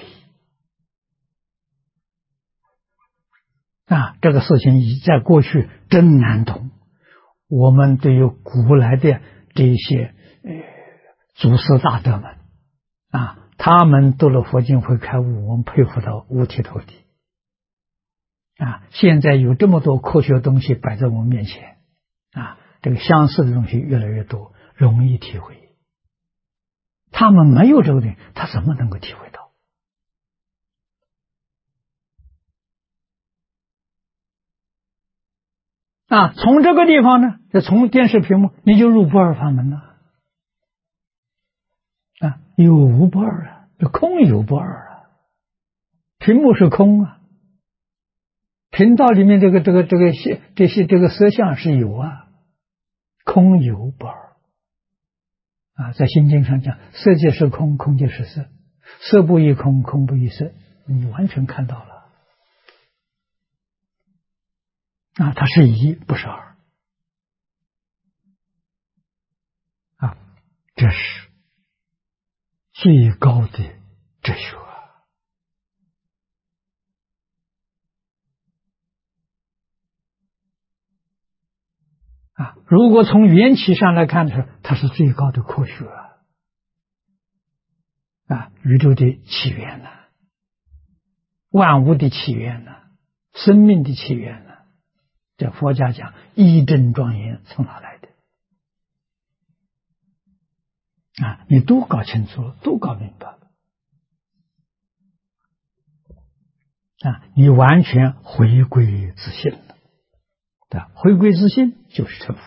啊。这个事情在过去真难懂，我们对于古来的这些祖师大德们啊，他们读了佛经会开悟，我们佩服到五体投地啊。现在有这么多科学东西摆在我们面前啊，这个相似的东西越来越多，容易体会。他们没有这个东西，他怎么能够体会到啊？从这个地方呢，就从电视屏幕你就入不二法门了啊，有无不二啊，空有不二啊。屏幕是空啊，频道里面这个色相是有啊，空有不二啊。在心经上讲，色即是空，空即是色，色不异空，空不异色，你完全看到了啊，它是一不是二啊，这是最高的哲学啊。如果从缘起上来看的，它是最高的科学啊。宇宙的起源呢，万物的起源呢，生命的起源呢，这佛家讲一真庄严从哪来的啊？你都搞清楚了，都搞明白了啊，你完全回归自信了，对吧？回归自信就是成佛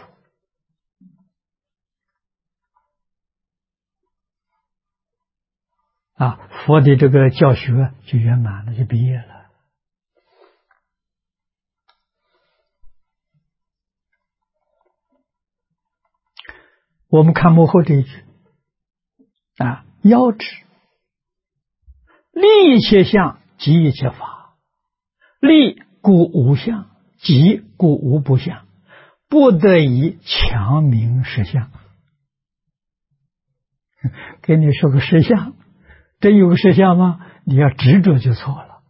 啊。佛的这个教学就圆满了，就毕业了。我们看幕后这一句啊，要知立一切相即一切法，立故无相，即故无不相，不得已强名实相。给你说个实相，真有个实相吗？你要执着就错了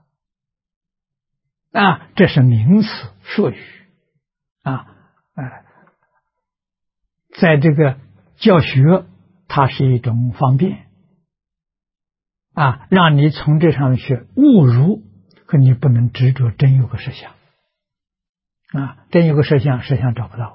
啊！这是名词术语啊，在这个教学，它是一种方便啊，让你从这上面去悟入，可你不能执着真有个实相啊，真有个实相找不到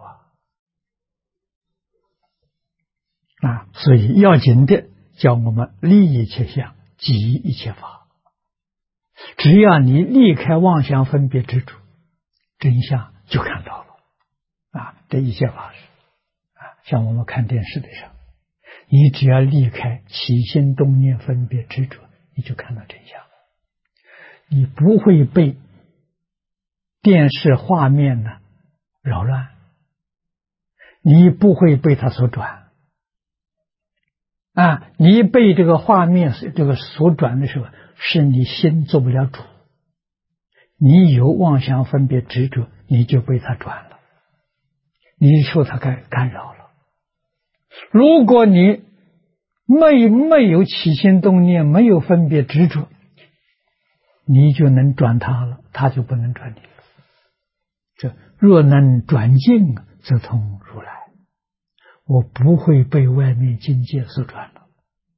啊，所以要紧的叫我们立一切相，即一切法。只要你离开妄想分别执着，真相就看到了啊。这一切法是啊，像我们看电视的时候，你只要离开起心动念分别执着，你就看到真相。你不会被电视画面呢扰乱，你不会被它所转你被这个画面这个所转的时候，是你心做不了主，你有妄想分别执着，你就被它转了，你受它干扰了。如果你没有起心动念，没有分别执着，你就能转它了，它就不能转你了。这若能转境，则通如来。我不会被外面境界所转了。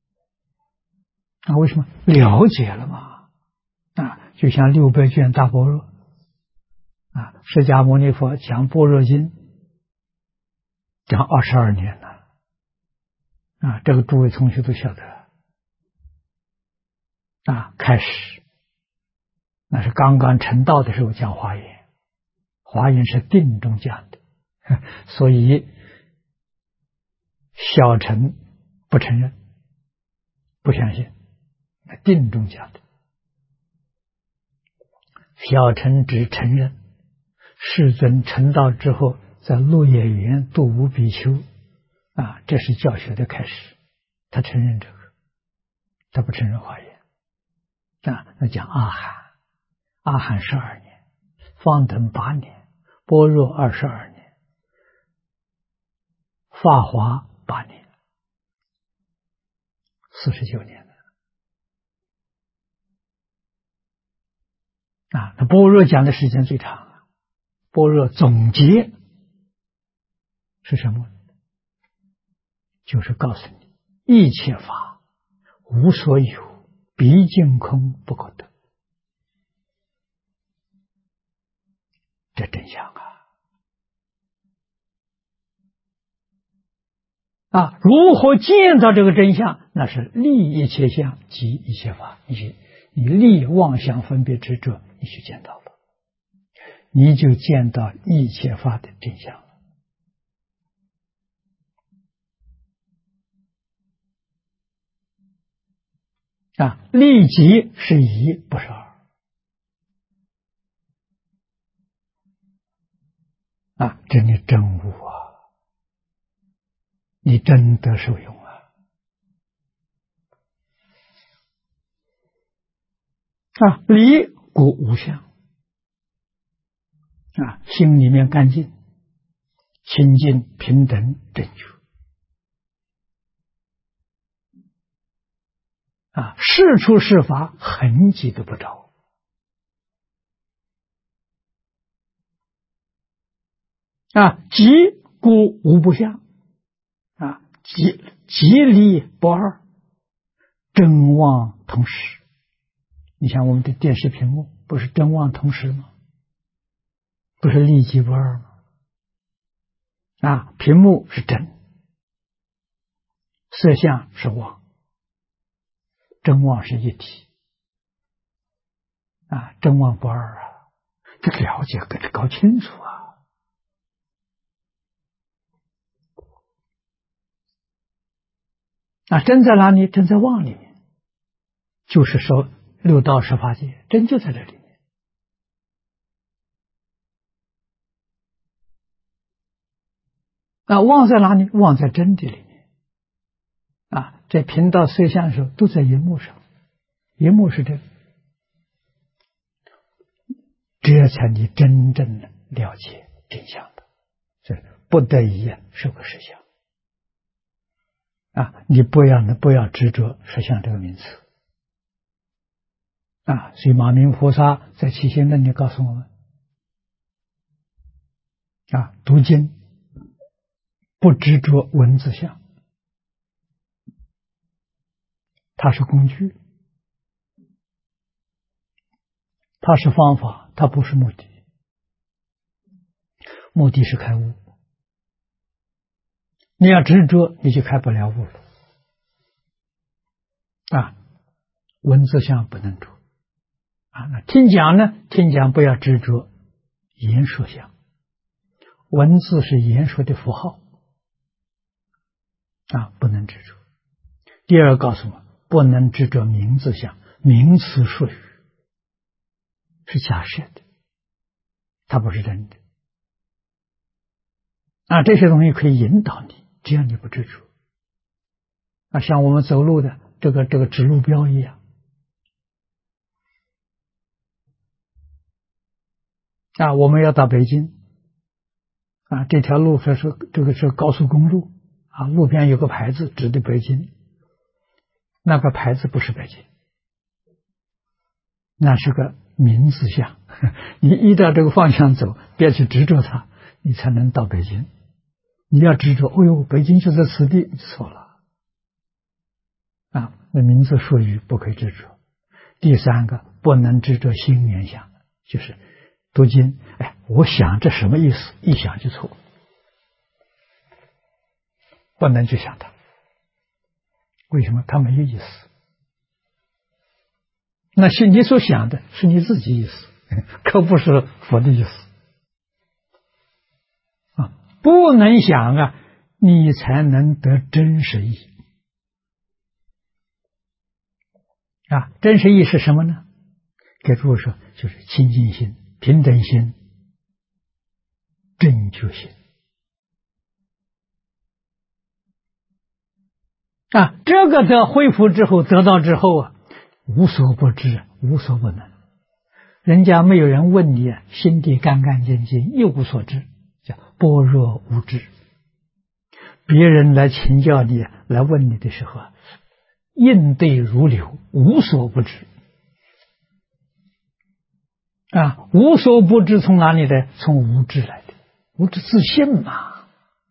为什么？了解了嘛。就像600卷大般若，释迦牟尼佛讲般若经，讲22年了。这个诸位同学都晓得。开始那是刚刚成道的时候讲华严，华严是定中讲的，所以小乘不承认，不相信，定中讲的。小乘只承认世尊成道之后在鹿野园度无比丘，这是教学的开始，他承认这个，他不承认华严。那讲阿含，阿含12年，方等8年，般若22年，法华8年，49年了。那般若讲的时间最长。般若总结是什么？就是告诉你，一切法无所有，毕竟空不可得。这真相如何见到这个真相？那是立一切相即一切法。你立妄想分别执着，你就见到了，你就见到一切法的真相了。立即是一，不是二。这你真悟你真得受用离故无相心里面干净、清净、平等、正觉是处是法，痕迹都不着即故无不相即离不二，真妄同时。你像我们的电视屏幕，不是真妄同时吗？不是立即不二吗？屏幕是真，色相是妄，真妄是一体真妄不二这个了解给它搞清楚真在哪里？真在妄里面，就是说六道十法界，真就在这里面。妄在哪里？妄在真的里面在频道色相的时候都在荧幕上，荧幕是真，这才你真正的了解真相的。这不得已是个实相你不要执着实相这个名词所以马明菩萨在起心论里告诉我们读经不执着文字相，它是工具，它是方法，它不是目的。目的是开悟，你要执着，你就开不了悟了文字相不能着那听讲呢？听讲不要执着言说相，文字是言说的符号不能执着。第二告诉我，不能执着名字相，名词术语是假设的，它不是真的这些东西可以引导你，只要你不执着像我们走路的这个指路标一样。我们要到北京，这条路这个是高速公路，路边有个牌子指的北京，那个牌子不是北京，那是个名字像，你依照这个方向走，别去执着它，你才能到北京。你要执着，哦呦，北京就在此地，错了。那名字术语不可以执着。第三个，不能执着心念想，就是读经，我想这什么意思，一想就错，不能去想它。为什么？它没有意思。那些你所想的是你自己意思，可不是佛的意思。不能想你才能得真实义。真实义是什么呢？给诸位说，就是清净心、平等心、正觉心。这个的恢复之后，得到之后无所不知，无所不能。人家没有人问你，心地干干净净，一无所知，叫般若无知。别人来请教你，来问你的时候应对如流，无所不知。无所不知从哪里来？从无知来的，无知自信嘛，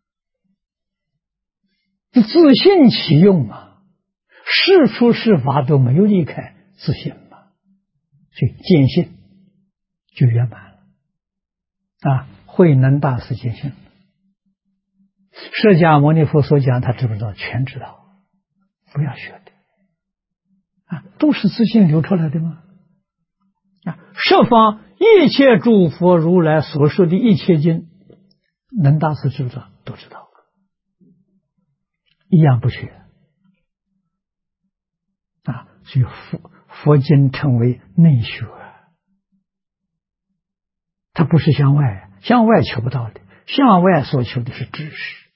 自信起用嘛，是处是法都没有离开自信嘛，所以见性就圆满了。慧能大师见性，释迦牟尼佛所讲，他知不知道？全知道，不要学的。都是自信流出来的吗？十方一切诸佛如来所说的一切经，能大师知不知道？都知道，一样不缺。所以佛经称为内学，它不是向外，向外求不到的，向外所求的是知识，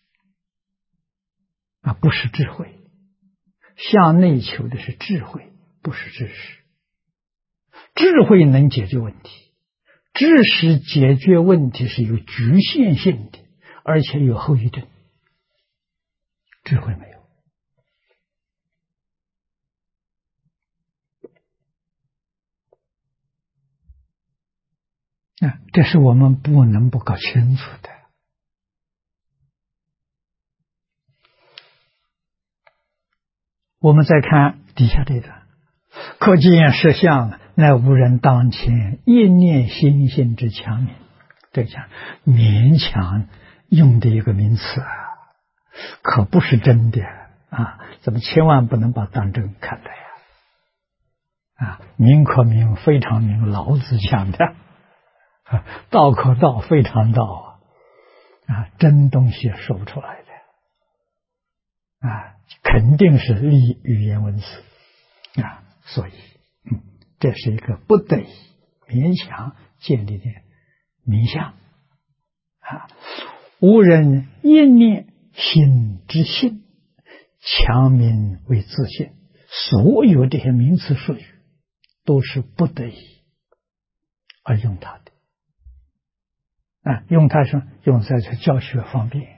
不是智慧。向内求的是智慧，不是知识。智慧能解决问题，知识解决问题是有局限性的，而且有后遗症。智慧没有。这是我们不能不搞清楚的。我们再看底下这段，可见实相乃无人当前一念心性之强勉。这讲勉强用的一个名词可不是真的咱们千万不能把当真看待名可名，非常名，老子讲的道可道，非常道真东西说不出来的肯定是立语言文字所以这是一个不得已勉强建立的名相无人一念心之性，强名为自信。所有这些名词术语都是不得已而用它的用它是用在这教学方面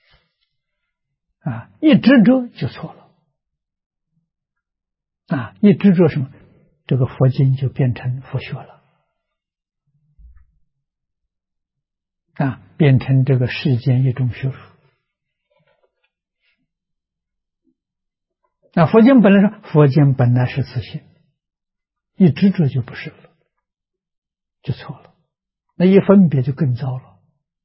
一执着就错了一执着什么？这个佛经就变成佛学了变成这个世间一种学术。佛经本来说，佛经本来是自信，一执着就不是了，就错了。那一分别就更糟了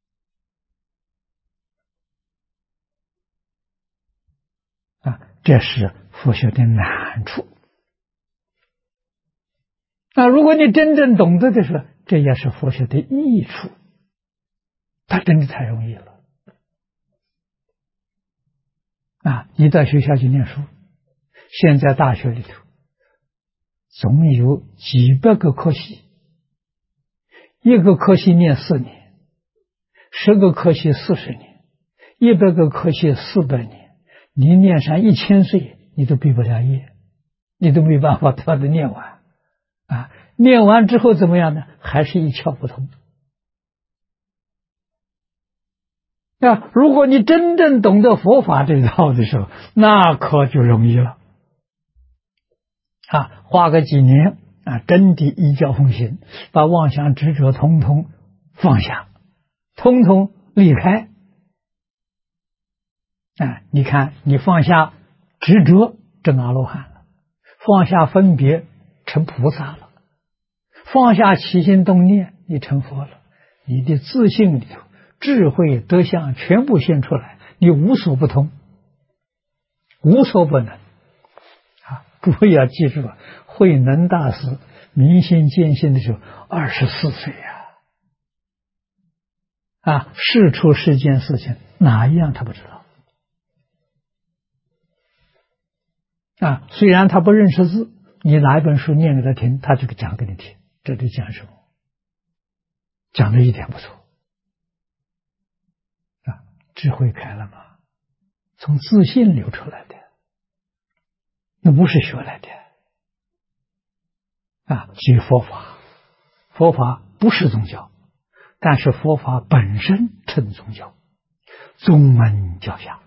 这是佛学的难处。如果你真正懂得的时候，这也是佛学的益处。它真的太容易了你到学校去念书，现在大学里头总有几百个科系，一个科系念4年，10个科系40年，100个科系400年，你念上1000岁你都毕不了业，你都没办法把它念完啊！念完之后怎么样呢？还是一窍不通啊！如果你真正懂得佛法这一套的时候，那可就容易了啊！花个几年啊，真的依教奉行，把妄想执着通通放下，通通离开啊！你看，你放下执着，证阿罗汉了；放下分别，成菩萨了；放下起心动念，你成佛了。你的自信里头，智慧德相全部现出来，你无所不通，无所不能啊！诸位要记住啊，慧能大师明心见性的时候，24岁啊，世出世间事情哪一样他不知道啊？虽然他不认识字，你拿一本书念给他听，他就讲给你听，这里讲什么？讲的一点不错啊！智慧开了嘛，从自信流出来的，那不是学来的啊！即佛法，佛法不是宗教，但是佛法本身称宗教，宗门教下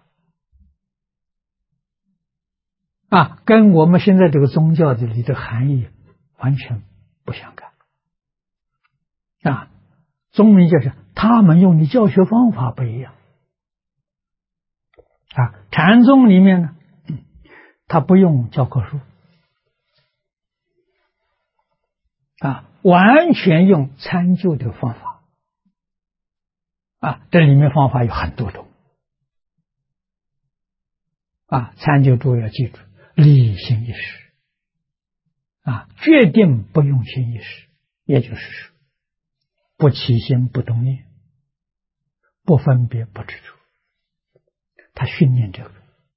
啊，跟我们现在这个宗教的里的含义完全不相干啊。宗门教下，他们用的教学方法不一样啊。禅宗里面呢，他不用教科书啊，完全用参究的方法啊。这里面方法有很多种啊。参究诸位要记住，立心意识啊，决定不用心意识，也就是说，不起心不动念，不分别不执着，他训练这个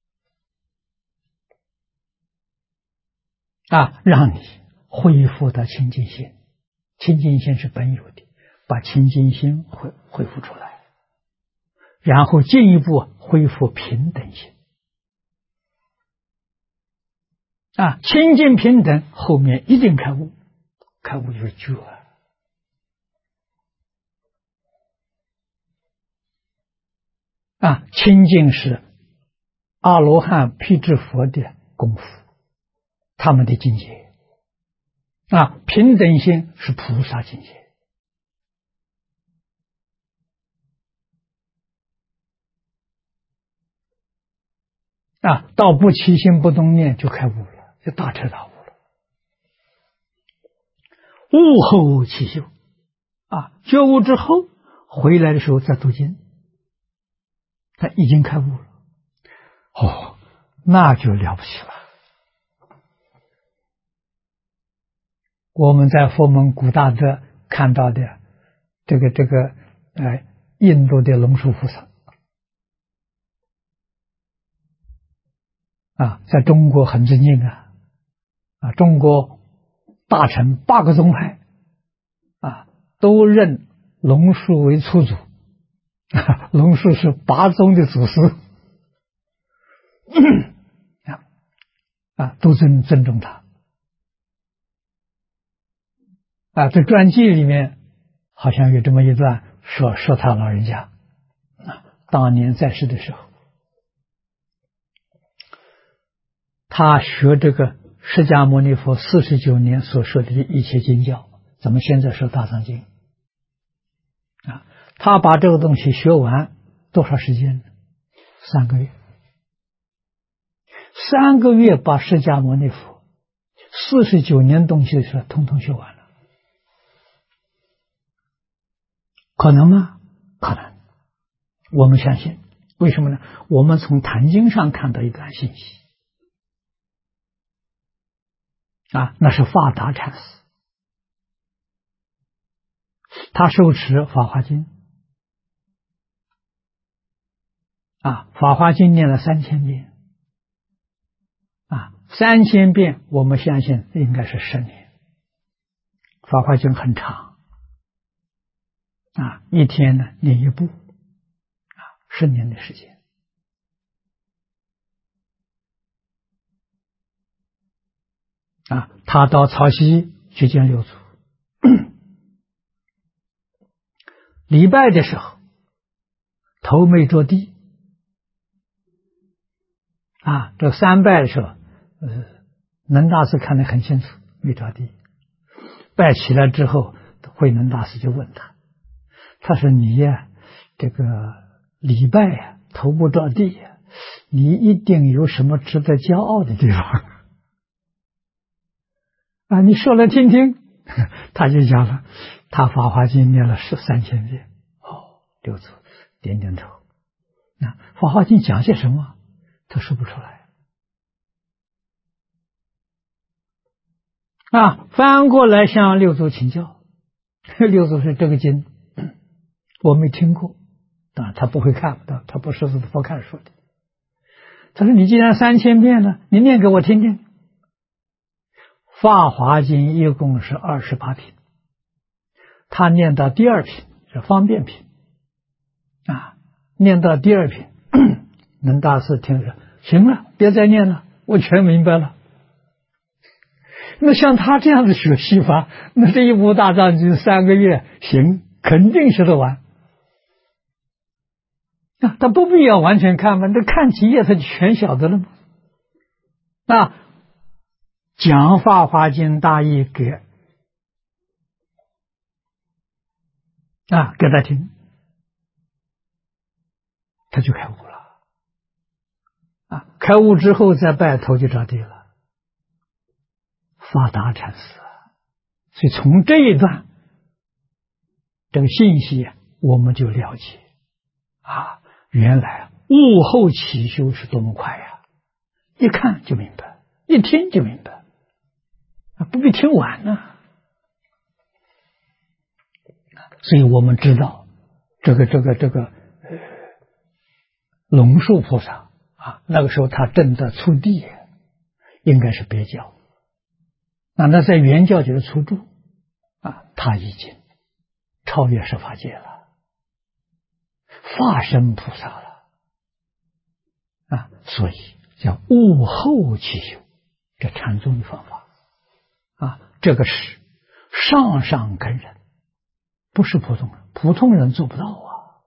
啊，让你恢复到清净心。清净心是本有的，把清净心恢复出来，然后进一步恢复平等心啊，清净平等后面一定开悟，开悟就是觉啊，清净是阿罗汉辟支佛的功夫，他们的境界啊，平等心是菩萨境界啊，到不起心不动念就开悟了，就大彻大悟了。悟后起修啊，觉悟之后回来的时候再读经，他已经开悟了，哦，那就了不起了。我们在佛门古大德看到的这个印度的龙树菩萨啊，在中国很尊敬啊，中国大乘8个宗派啊，都认龙树为初祖，龙树是8宗的祖师啊，都尊重他啊。这传记里面好像有这么一段说他老人家啊，当年在世的时候，他学这个释迦牟尼佛49年所说的一切经教，咱们现在说大藏经啊，他把这个东西学完多少时间呢？3个月，3个月把释迦牟尼佛49年东西的时候通通学完了，可能吗？可能，我们相信。为什么呢？我们从坛经上看到一段信息啊，那是法达禅师，他受持《法华经》啊，《法华经》念了3000遍啊，3000遍，我们相信应该是10年。《法华经》很长啊，一天呢念一部啊，10年的时间他到曹溪去见六祖，礼拜的时候头没着地，这三拜的时候，能大师看得很清楚，没着地。拜起来之后，慧能大师就问他说：“你呀，这个礼拜呀，头不着地呀，你一定有什么值得骄傲的地方你说来听听。”他就讲了，他《法华经》念了3000遍。六祖点点头。《法华经》讲些什么？他说不出来。翻过来向六祖请教。六祖说：“这个经我没听过。”当然他不会看，他不是佛看说的。他说：“你既然3000遍了，你念给我听听。”《法华经》一共是28品，他念到第2品是方便品念到第2品，能大师听说：“行了，别再念了，我全明白了。”那像他这样的学习法，那这一部大藏经3个月行，肯定学得完。他不必要完全看嘛，那看几页他就全晓得了嘛。讲《法华经》大意给他听，他就开悟了。开悟之后再拜头就着地了，发达禅师。所以从这一段这个信息我们就了解原来悟后起修是多么快呀！一看就明白，一听就明白，不必听完所以我们知道这个龙树菩萨那个时候他正在初地，应该是别教。那在原教就是初住他已经超越十法界了，化身菩萨了所以叫悟后起修，这禅宗的方法这个是上根人，不是普通人，普通人做不到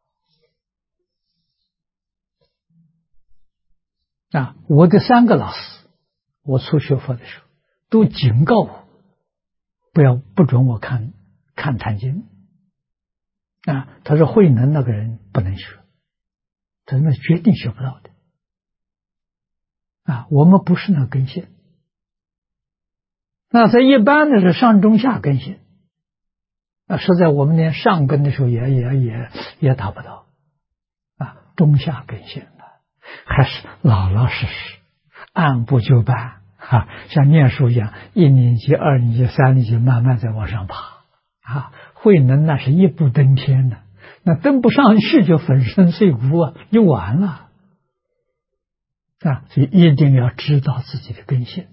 我的3个老师，我初学佛的时候都警告我，不准我看坛经他说慧能那个人不能学，他那决定学不到的我们不是那根线。在一般的是上中下根线，实在我们连上根的时候也达不到中下根线的还是老实实按部就班像念书一样，1年级、2年级、3年级慢慢在往上爬慧能那是一步登天的，那登不上去就粉身碎骨就完了所以一定要知道自己的根线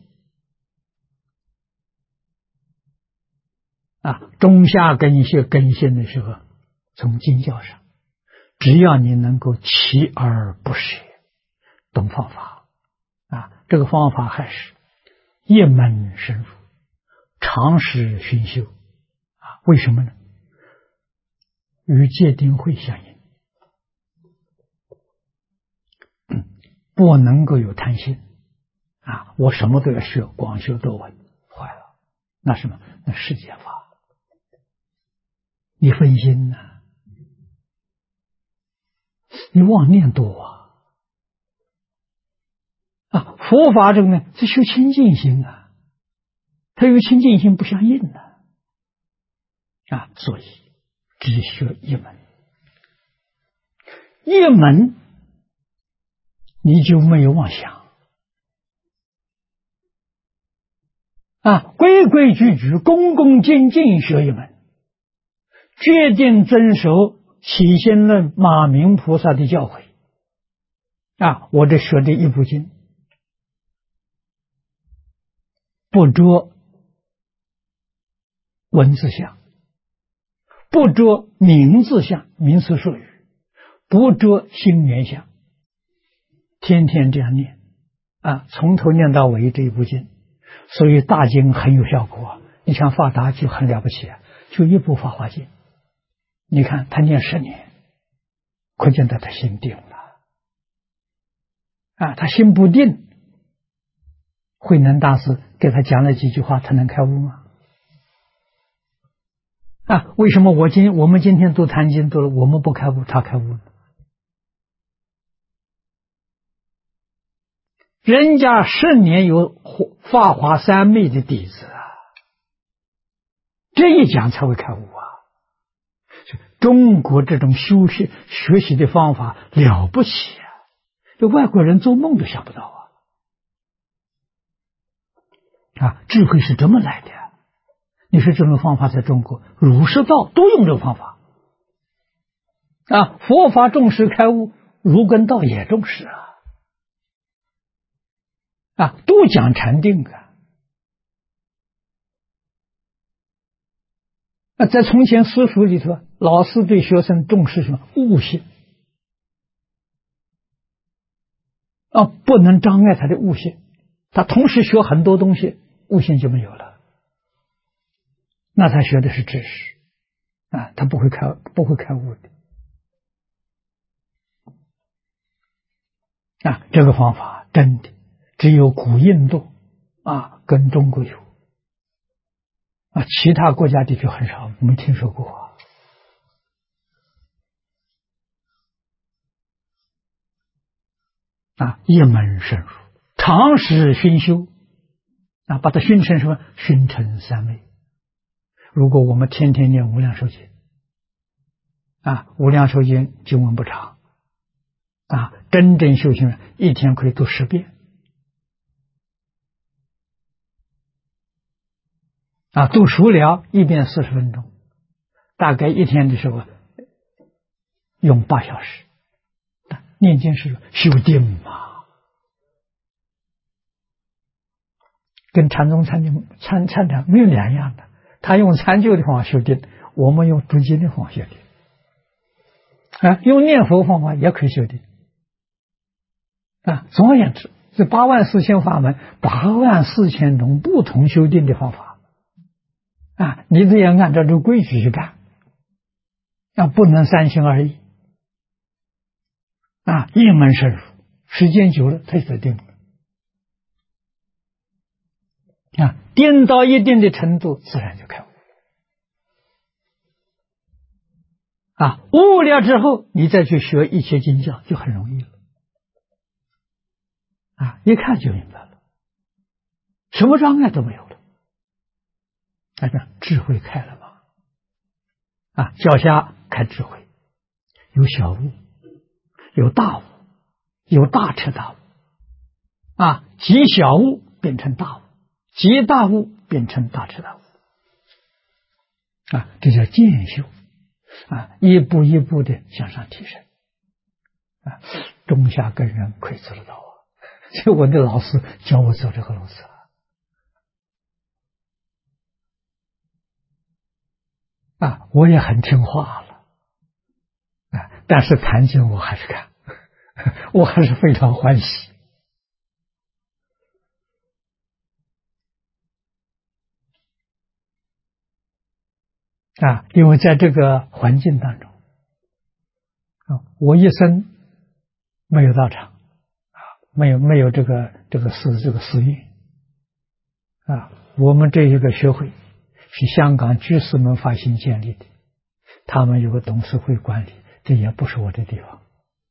中下根线的时候，从经教上，只要你能够锲而不舍，懂方法这个方法还是一门深入，常识熏修为什么呢？与戒定慧相应，不能够有贪心我什么都要学，广修多闻，坏了，那什么？那世间法，你分心你妄念多佛法这个呢是修清净心它与清净心不相应所以只学一门，你就没有妄想规规矩矩、恭恭敬敬学一门，决定遵守起心论马明菩萨的教诲我这学的一部经，不着文字相，不着名字相，名词术语，不着心缘相，天天这样念从头念到尾这一部经， 所以大经很有效果。你像法达就很了不起，就一部《法华经》，你看他念10年，可见得他心定了。他心不定，慧能大师给他讲了几句话，他能开悟吗？为什么我们今天读坛经读了，我们不开悟，他开悟呢？人家10年有法华三昧的底子这一讲才会开悟中国这种学习的方法了不起这外国人做梦都想不到智慧是这么来的你说这种方法在中国儒释道都用这种方法佛法重视开悟，儒跟道也重视都讲禅定在从前私塾里头，老师对学生重视什么？悟性不能障碍他的悟性。他同时学很多东西，悟性就没有了。那他学的是知识他不会开悟的这个方法真的只有古印度跟中国有其他国家地区很少，没听说过一门深入，长时熏修把它熏成什么？熏成三昧。如果我们天天念无量寿经无量寿经经文不长真正修行人一天可以读10遍读熟了1遍40分钟，大概一天的时候用8小时。念经是修定嘛，跟禅宗禅长没有两样的。他用禅修的方法修定，我们用读经的方法修定用念佛方法也可以修定总而言之，这84000法门，84000种不同修定的方法你都要按照这个规矩去干不能三心二意一门深入，时间久了他就定了定到一定的程度，自然就开悟悟了之后，你再去学一切经教就很容易了一看就明白了，什么障碍都没有了智慧开了嘛脚下开智慧，有小悟，有大悟，有大彻大悟极小悟变成大悟，极大悟变成大彻大悟这叫渐修一步一步的向上提升中下根人可以做得到所以我的老师教我走这个路子我也很听话了但是坛经我还是看我还是非常欢喜因为在这个环境当中我一生没有道场没有这个寺院我们这一个学会是香港居士们发心建立的，他们有个董事会管理，这也不是我的地方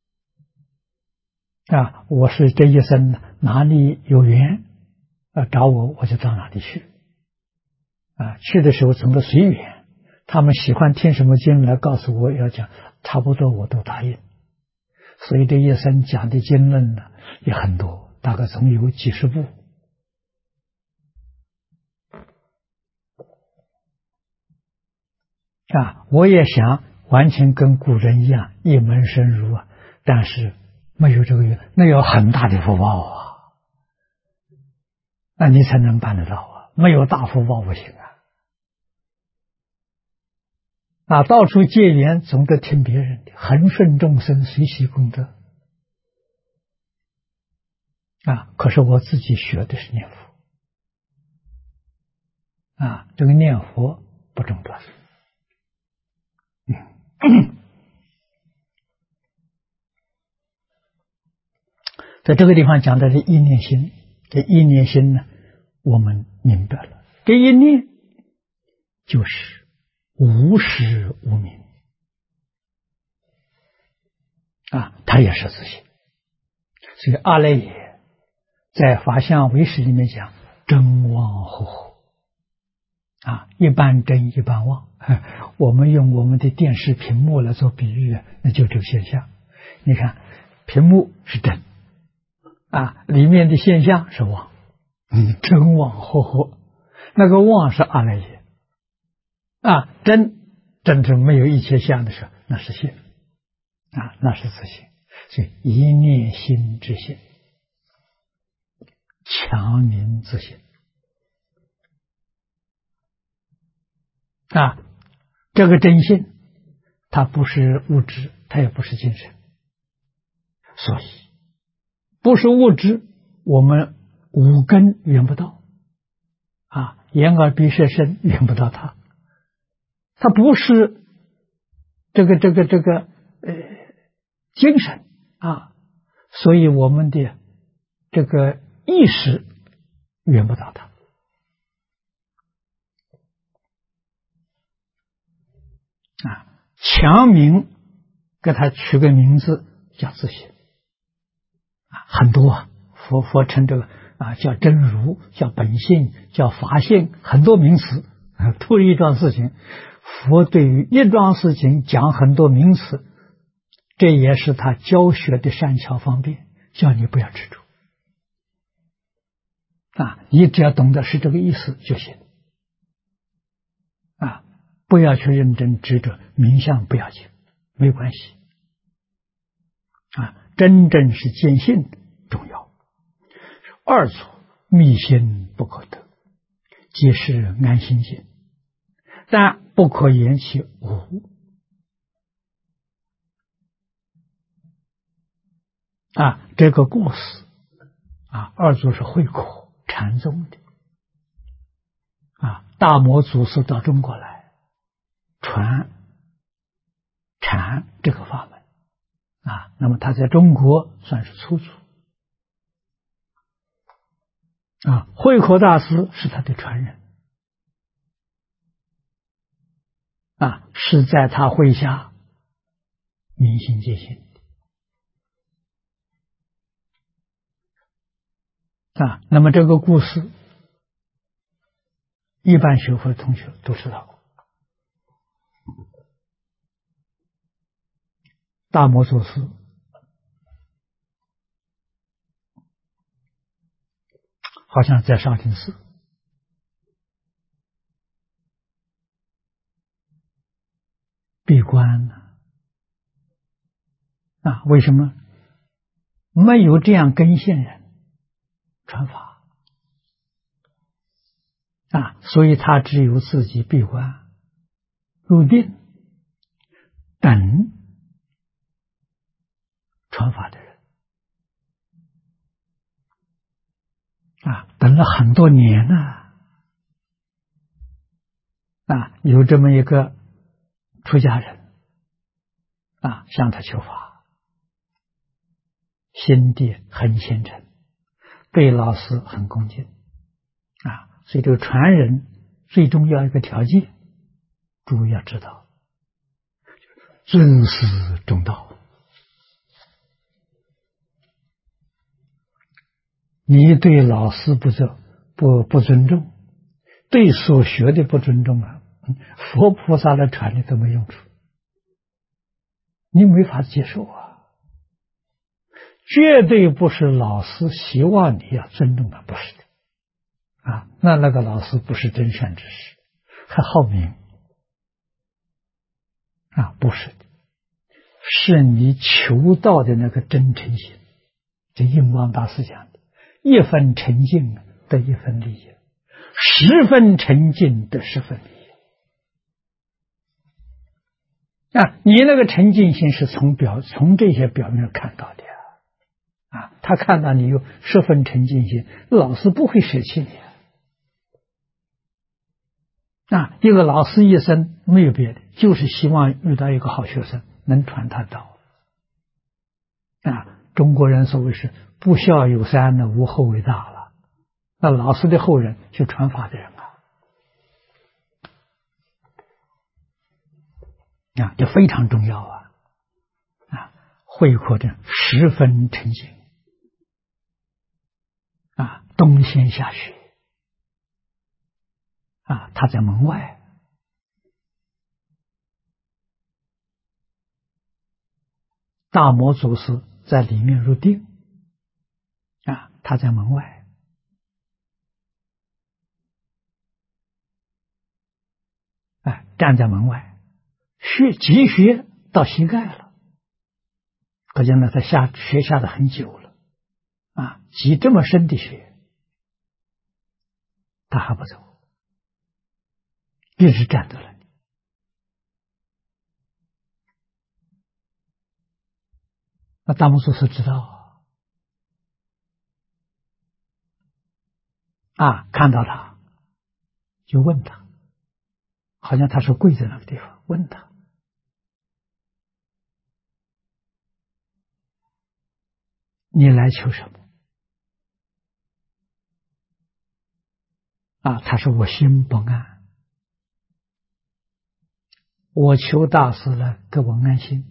我是这一生哪里有缘找我就到哪里去去的时候怎么随缘，他们喜欢听什么经来告诉我要讲，差不多我都答应，所以这一生讲的经论呢也很多，大概总有几十部我也想完全跟古人一样一门深入但是没有这个缘，那有很大的福报那你才能办得到没有大福报不行到处结缘总得听别人的，恒顺众生，随喜功德可是我自己学的是念佛这个念佛不中断。在这个地方讲的是一念心，这一念心呢，我们明白了，这一念就是无始无明它也是自性。所以阿赖耶在法相唯识里面讲真妄合合一半真一半妄。我们用我们的电视屏幕来做比喻，那就这个现象。你看屏幕是真里面的现象是妄，真妄合合。那个妄是阿赖耶真正没有一切相的时候，那是性那是自性。所以一念心之性，强明自性这个真性它不是物质，它也不是精神，所以不是物质，我们五根缘不到眼耳鼻舌身缘不到它。它不是这个精神所以我们的这个意识缘不到它强明给它取个名字叫自性很多佛称这个叫真如，叫本性，叫法性，很多名词都是一桩事情。佛对于一桩事情讲很多名词，这也是他教学的善巧方便，叫你不要执着你只要懂得是这个意思就行不要去认真执着名相，不要紧，没关系真正是见性重要。二祖密心不可得，皆是安心见，但不可言其无这个故事二祖是慧可禅宗的大摩祖师到中国来传禅这个法门那么他在中国算是初祖慧可大师是他的传人是在他麾下明心见性那么这个故事一般学佛的同学都知道。大摩祖师好像在少林寺闭关为什么没有这样根性人传法所以他只有自己闭关入定等传法的人等了很多年有这么一个出家人向他求法，心地很虔诚，对老师很恭敬所以这个传人最重要一个条件，诸位要知道，尊师重道。你对老师不尊重，对所学的不尊重佛菩萨来传的都没用处，你没法接受绝对不是老师希望你要尊重他，不是的那个老师不是真善之士，还好名不是的，是你求道的那个真诚心。这印光大师讲的，一分沉静得一分利益，10分沉静得10分利益你那个沉静心是从这些表面看到的他看到你有10分沉静心，老师不会舍弃你一个老师一生没有别的，就是希望遇到一个好学生，能传他道。中国人所谓是不孝有三呢，无后为大了。那老师的后人就传法的人这非常重要慧可这十分诚心冬先下雪他在门外，大摩祖师在里面入定他在门外站在门外，积雪到膝盖了，可见呢，他雪下的很久了积这么深的雪，他还不走，一直站在那里。那大摩祖师知道看到他就问他，好像他是跪在那个地方，问他你来求什么他说我心不安，我求大师来给我安心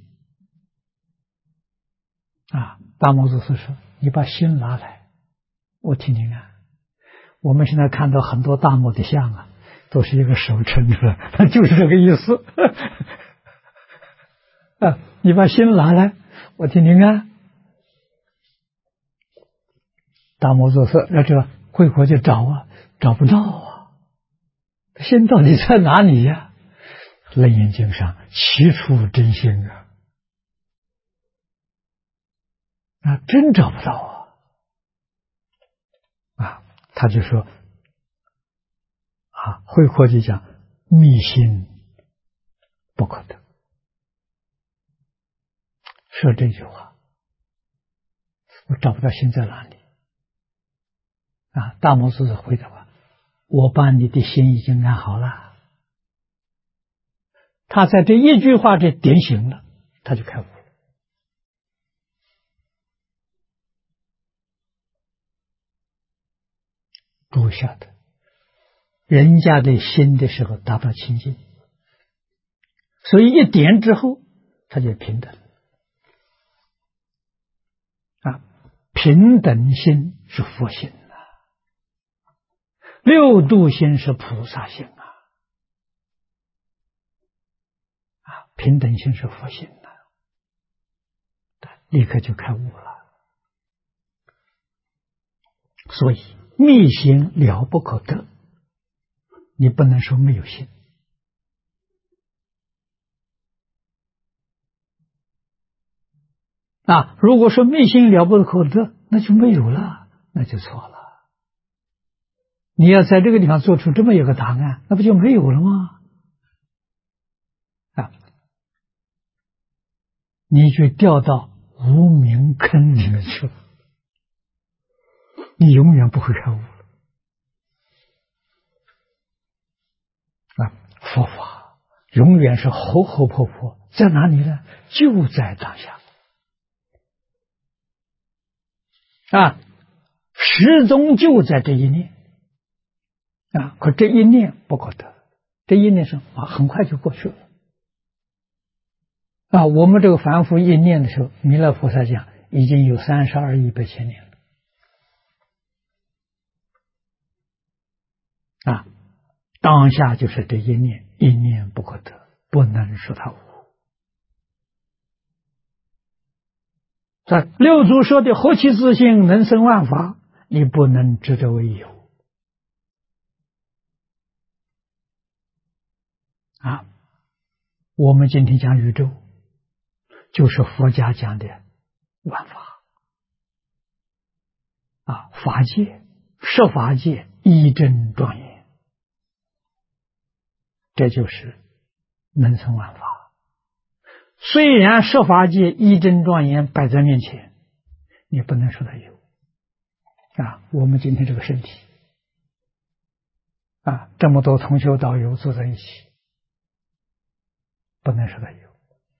大摩祖师说你把心拿来，我听听看。我们现在看到很多大摩的像都是一个手撑着，就是这个意思你把心拿来，我听听看。大摩祖师这慧可就找找不到心到底在哪里呀？楞严经上其处真心真找不到他就说慧可就讲密心不可得，说这句话，我找不到心在哪里大摩祖师回答我，我把你的心已经安好了。他在这一句话这点醒了，他就开悟了。诸位晓得，人家的心的时候达到清净，所以一点之后他就平等平等心是佛心六度心是菩萨心平等心是佛心立刻就开悟了。所以密心了不可得，你不能说没有心如果说密心了不可得，那就没有了，那就错了。你要在这个地方做出这么一个答案，那不就没有了吗？你就掉到无明坑里面去了，你永远不会开悟了佛法永远是活活泼泼，在哪里呢？就在当下始终就在这一念可这一念不可得，这一念是很快就过去了我们这个凡夫一念的时候，弥勒菩萨讲已经有32亿8千年了当下就是这一念，一念不可得，不能说他无。在六祖说的何其自性能生万法，你不能执着为有我们今天讲宇宙，就是佛家讲的万法法界、设法界一真庄严，这就是能生万法。虽然设法界一真庄严摆在面前，你不能说它有我们今天这个身体这么多同修道友坐在一起，不能说他有。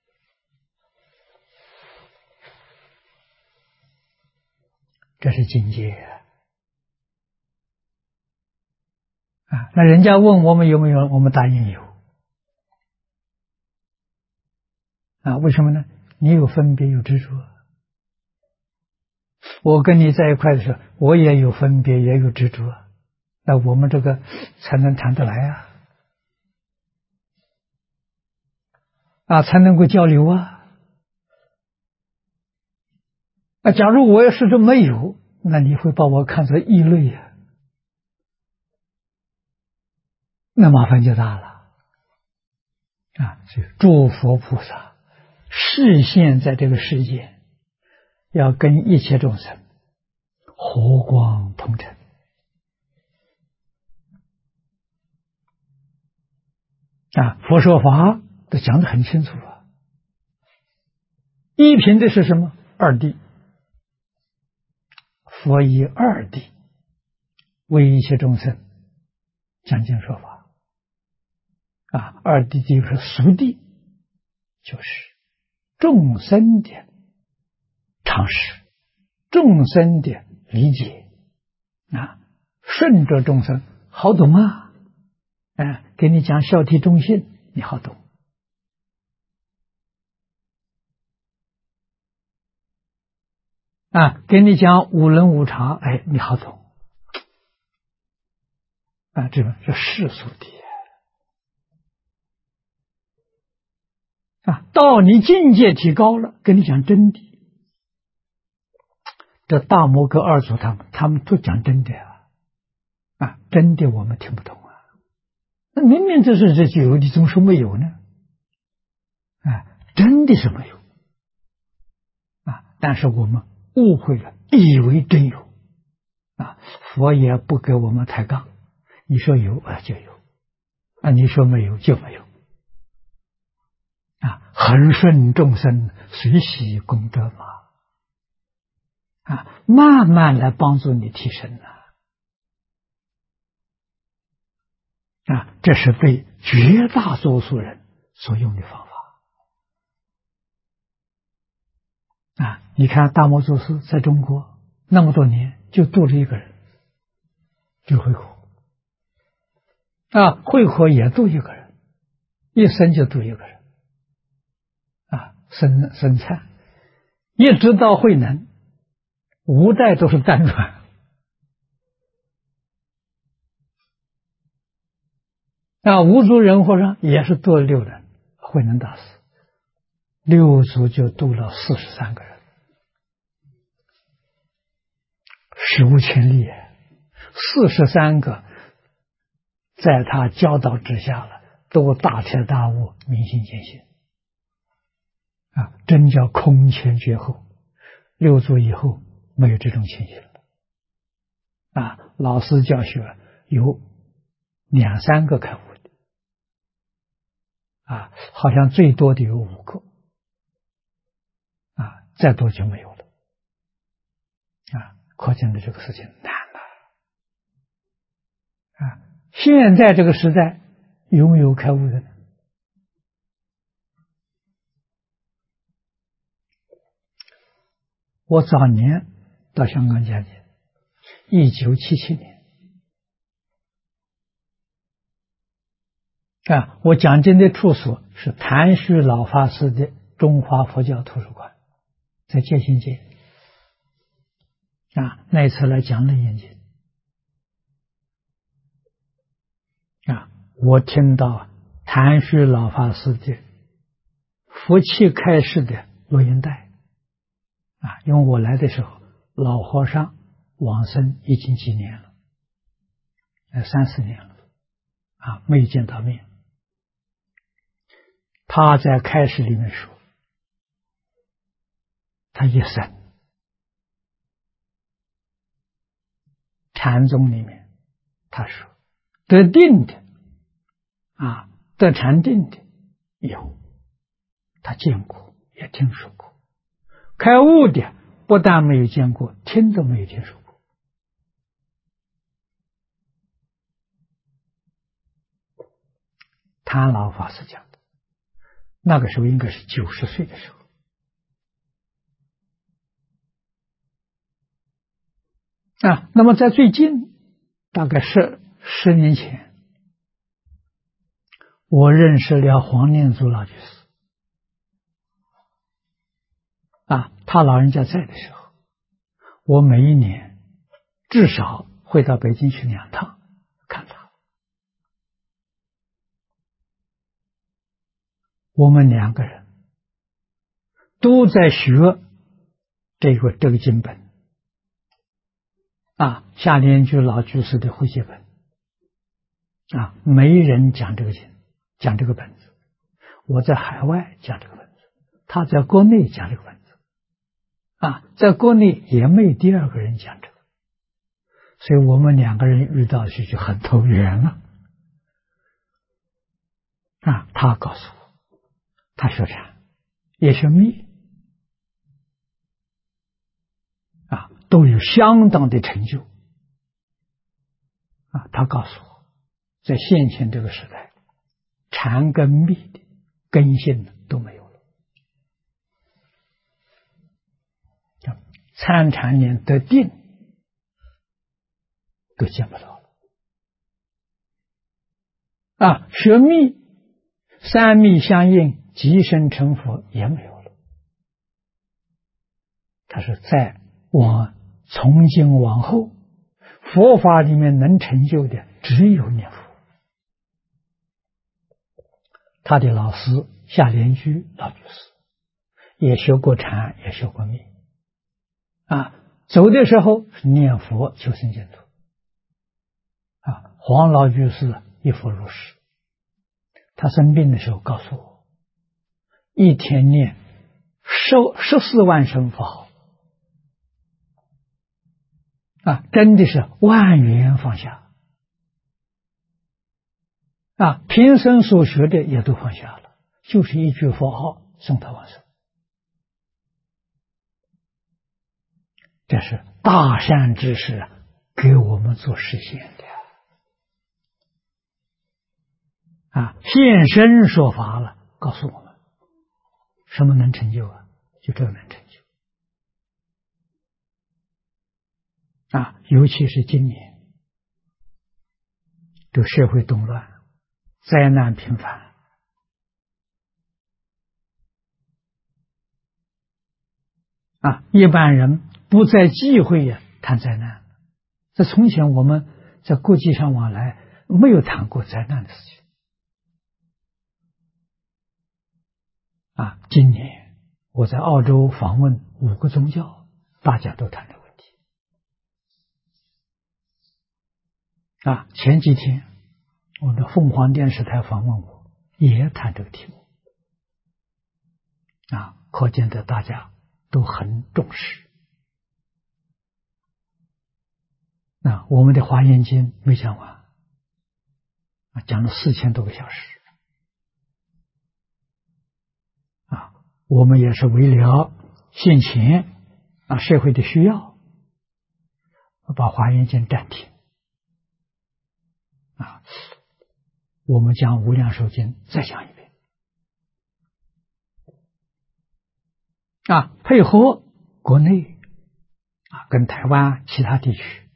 这是境界那人家问我们有没有，我们答应有为什么呢？你有分别有执着，我跟你在一块的时候，我也有分别也有执着，那我们这个才能谈得来才能够交流假如我要是这没有，那你会把我看作异类那麻烦就大了所以诸佛菩萨示现在这个世界，要跟一切众生和光同尘佛说法都讲得很清楚一品的是什么？二谛。佛以二谛为一切众生讲经说法二谛第一个是俗谛，就是众生的常识，众生的理解顺着众生好懂给你讲孝悌忠信你好懂给你讲五伦五常你好懂这个是世俗的到你境界提高了，跟你讲真谛。这大摩跟二祖他们都讲真的真的我们听不懂那明明这是有，你怎么说没有呢？真的是没有但是我们误会了，以为真有佛也不给我们抬杠，你说有就有你说没有就没有恒顺众生，随喜功德嘛慢慢来帮助你提升这是被绝大多数人所用的方法你看大摩祖师在中国那么多年，就度了一个人，就慧可慧可也度一个人，一生就度一个人生灿，一直到慧能五代都是单传无足人和尚也是度了6人，慧能大师6祖就度了43个人，史无前例43个在他教导之下了，都大彻大悟，明心见性真叫空前绝后。6祖以后没有这种情形了老师教学有2、3个开悟的好像最多的有5个再多就没有了可见的这个事情难了现在这个时代有没有开悟的呢？我早年到香港讲解，1977年我讲经的处所是谭旭老法师的中华佛教图书馆，在建新街那一次来讲楞严经我听到谭旭老法师的佛气开示的录音带因为我来的时候老和尚往生已经几年了，3、4年了没有见到面。他在开示里面说，他一生禅宗里面，他说得定的得禅定的有，他见过也听说过，开悟的不但没有见过，听都没有听说过谭老法师讲的，那个时候应该是90岁的时候。那么在最近，大概10年前，我认识了黄念祖老居士。他老人家在的时候，我每一年至少会到北京去2趟看他。我们2个人都在学这个经本夏莲居老居士的汇解本没人讲这个经，讲这个本子。我在海外讲这个本子，他在国内讲这个本子在国内也没第2个人讲这个，所以我们2个人遇到去就很投缘了。他告诉我，他学禅也学密都有相当的成就他告诉我，在现前这个时代，禅跟密的根性都没有了，参禅念得定都见不到了学密三密相应，即生成佛也没有了。他说从今往后，佛法里面能成就的只有念佛。他的老师夏莲居老居士也学过禅，也学过密走的时候是念佛求生净土黄老居士一佛入世。他生病的时候告诉我，一天念14万声佛号真的是万缘放下平生所学的也都放下了，就是一句佛号送他往生。这是大善知识给我们做实现的现身说法了，告诉我们什么能成就就这个能成就尤其是今年这社会动乱，灾难频繁一般人不再忌讳谈灾难。在从前我们在国际上往来没有谈过灾难的事情今年我在澳洲访问5个宗教，大家都谈这个问题前几天我的凤凰电视台访问我，也谈这个题目可见得大家都很重视我们的华严经没讲完讲了4000多个小时我们也是为了现前社会的需要，把华严经暂停我们讲无量寿经再讲一遍配合国内跟台湾其他地区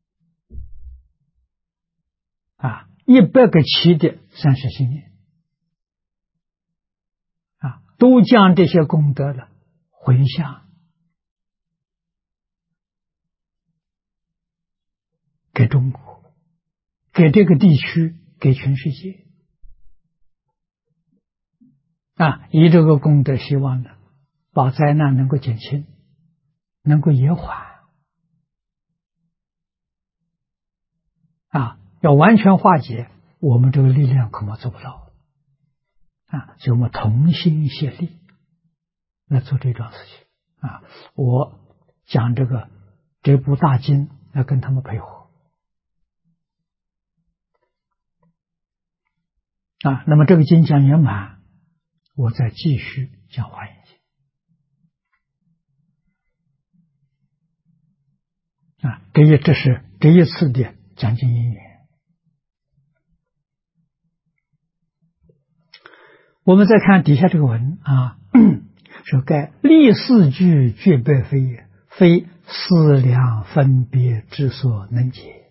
100个期的30心念都将这些功德了回向给中国，给这个地区，给全世界以这个功德希望呢，把灾难能够减轻，能够延缓要完全化解，我们这个力量恐怕做不到所以我们同心协力来做这桩事情我讲这部大经要跟他们配合那么这个经讲圆满，我再继续讲华严经这是这一次的讲经因缘我们再看底下这个文啊，说盖立四句俱备非也，非思量分别之所能解。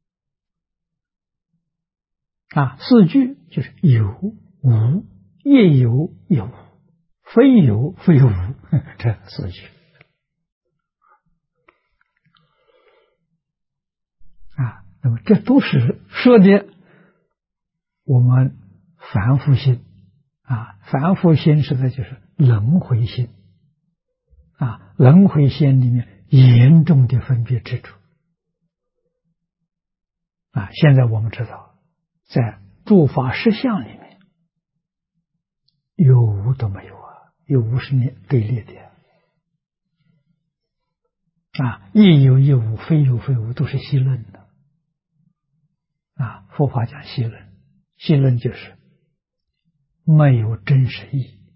啊，四句就是有无，也有也无，非有非无，这四句。啊，那么这都是说的我们凡夫心啊，凡夫心实在就是轮回心啊，轮回心里面严重的分别执着啊。现在我们知道，在诸法实相里面，有无都没有啊，有无是你对立的啊，亦有亦无，非有非无，都是戏论的啊。佛法讲戏论，戏论就是没有真实意义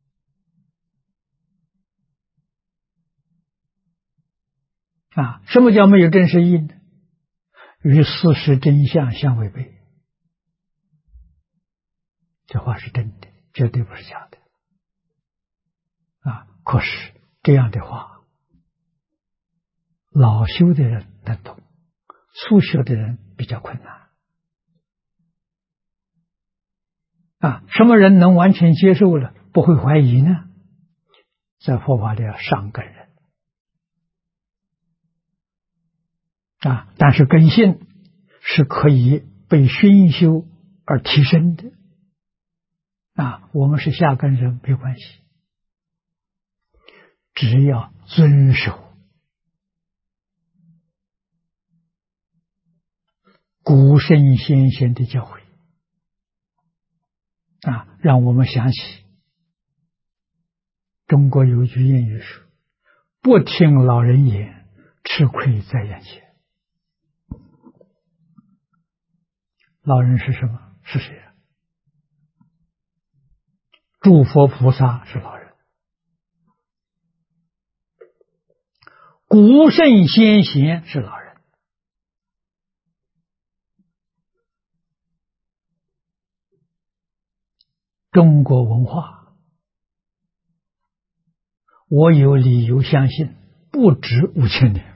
啊。什么叫没有真实意义呢？与事实真相相违背。这话是真的，绝对不是假的啊。可是这样的话，老修的人能懂，初学的人比较困难啊。什么人能完全接受了，不会怀疑呢？在佛法里要上根人啊，但是根性是可以被熏修而提升的啊。我们是下根人没关系，只要遵守古圣先贤的教诲啊，让我们想起中国有句谚语说：“不听老人言，吃亏在眼前。”老人是什么？是谁啊？诸佛菩萨是老人，古圣先贤是老人。中国文化，我有理由相信不止5000年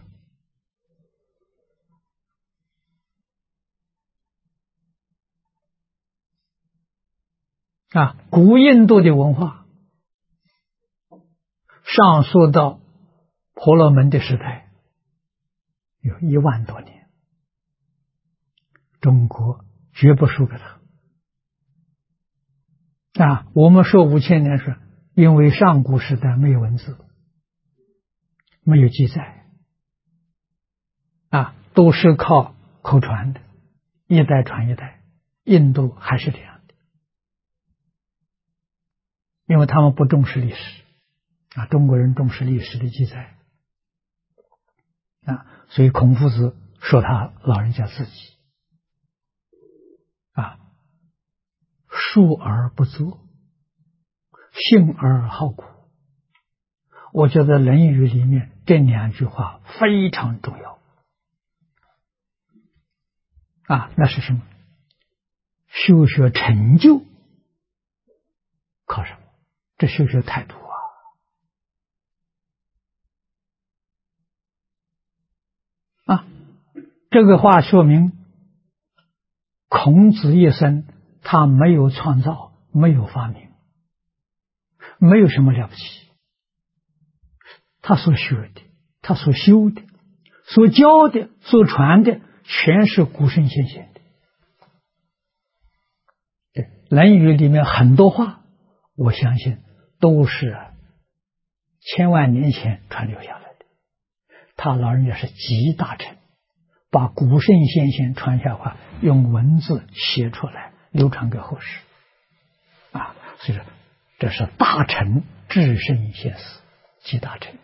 啊。古印度的文化上溯到婆罗门的时代，有10000多年，中国绝不输给他啊。我们说5000年是因为上古时代没有文字，没有记载啊，都是靠口传的，一代传一代。印度还是这样的，因为他们不重视历史啊，中国人重视历史的记载啊，所以孔夫子说他老人家自己啊，述而不作，信而好古。我觉得《论语》里面这2句话非常重要啊。那是什么？修学成就靠什么？这修学态度啊！这个话说明孔子一生他没有创造，没有发明，没有什么了不起。他所学的，他所修的，所教的，所传的，全是古圣先贤的。《论语》里面很多话，我相信都是千万年前传留下来的。他老人家是集大成，把古圣先贤传下话用文字写出来，流传给后世啊。所以说，这是大成至圣先师集大成的，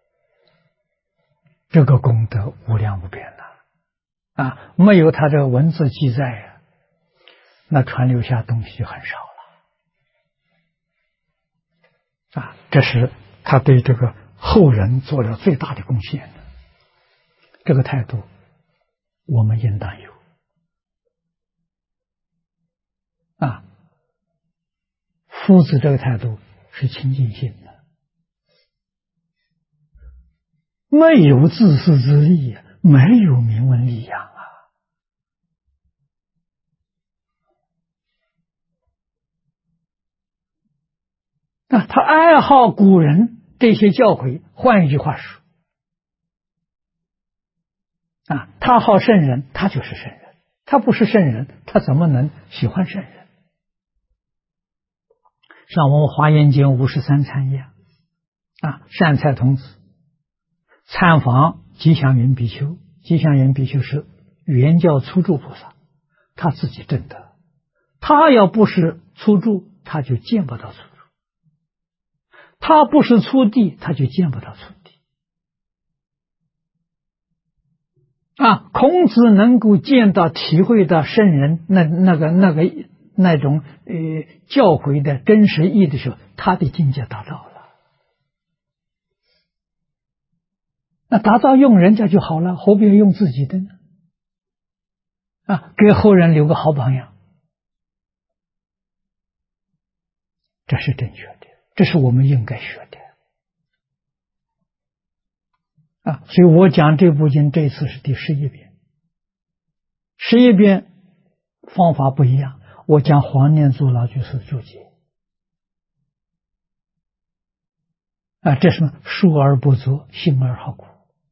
这个功德无量无边啊！没有他这个文字记载啊，那传留下东西就很少了啊。这是他对这个后人做了最大的贡献的，这个态度我们应当有啊。 夫子这个态度是清净心的，没有自私自利，没有名闻利养他爱好古人这些教诲。换一句话说，他好圣人，他就是圣人；他不是圣人，他怎么能喜欢圣人？像我们华严经53参一样，善财童子参访吉祥云比丘，吉祥云比丘是原教初住菩萨，他自己证得，他要不是初住，他就见不到初住；他不是初地，他就见不到初地。孔子能够见到、体会到圣人那种教诲的真实意义的时候，他的境界达到了。那达到用人家就好了，何必用自己的呢？给后人留个好榜样，这是正确的，这是我们应该学的。所以我讲这部经这次是第11遍，11遍方法不一样。我讲黄念祖老居士注解，这是述而不作，信而好古。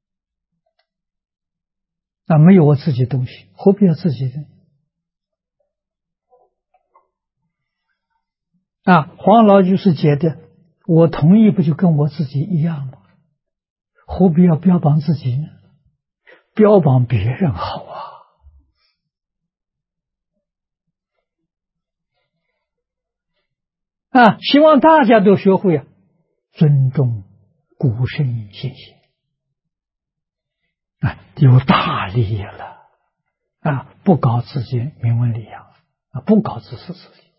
没有我自己东西，何必要自己的？黄老居士解的，我同意，不就跟我自己一样吗？何必要标榜自己呢？标榜别人好希望大家都学会尊重古圣先贤，有大利益了不搞自己名闻利养不搞自私自利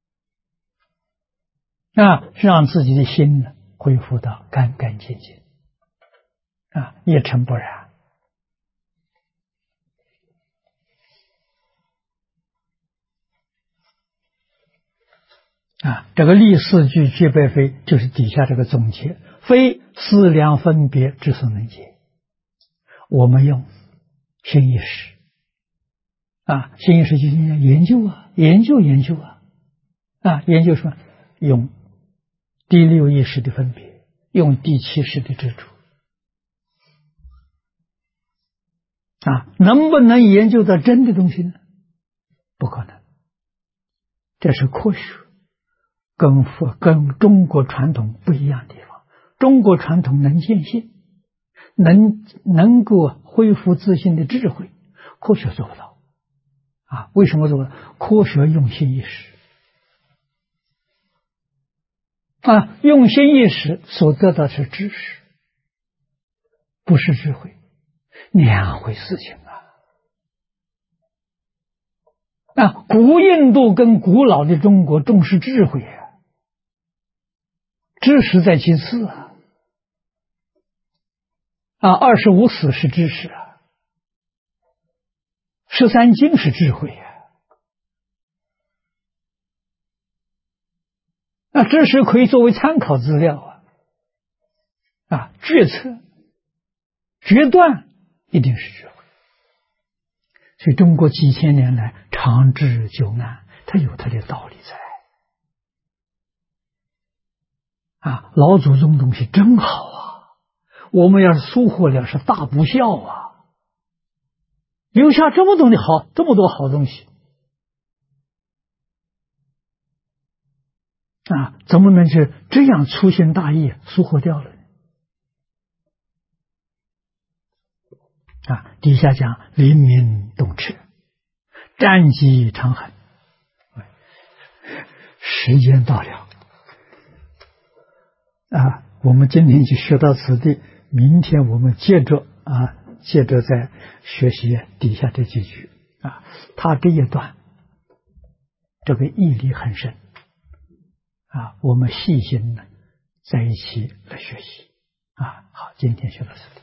让自己的心呢恢复到干干净净一尘不染这个立四句皆备非，就是底下这个总结，非思量分别之所能解。我们用心意识心意识就是研究研究研究什么？用第6意识的分别，用第7识的执着能不能研究到真的东西呢？不可能，这是科学。跟中国传统不一样的地方，中国传统能见性，能够恢复自信的智慧，科学做不到为什么做不到？科学用心意识用心意识所得到是知识，不是智慧，两回事情古印度跟古老的中国重视智慧知识在其次25死是知识13经是智慧知识可以作为参考资料决策决断一定是智慧。所以中国几千年来长治久安，它有它的道理在老祖宗东西真好我们要是疏忽了是大不孝留下这么多好东西怎么能是这样粗心大意疏忽掉了呢？底下讲灵明动彻，战机长恒。时间到了我们今天就学到此地，明天我们接着再学习底下这几句他这一段这个义理很深我们细心的在一起来学习好，今天学到此地。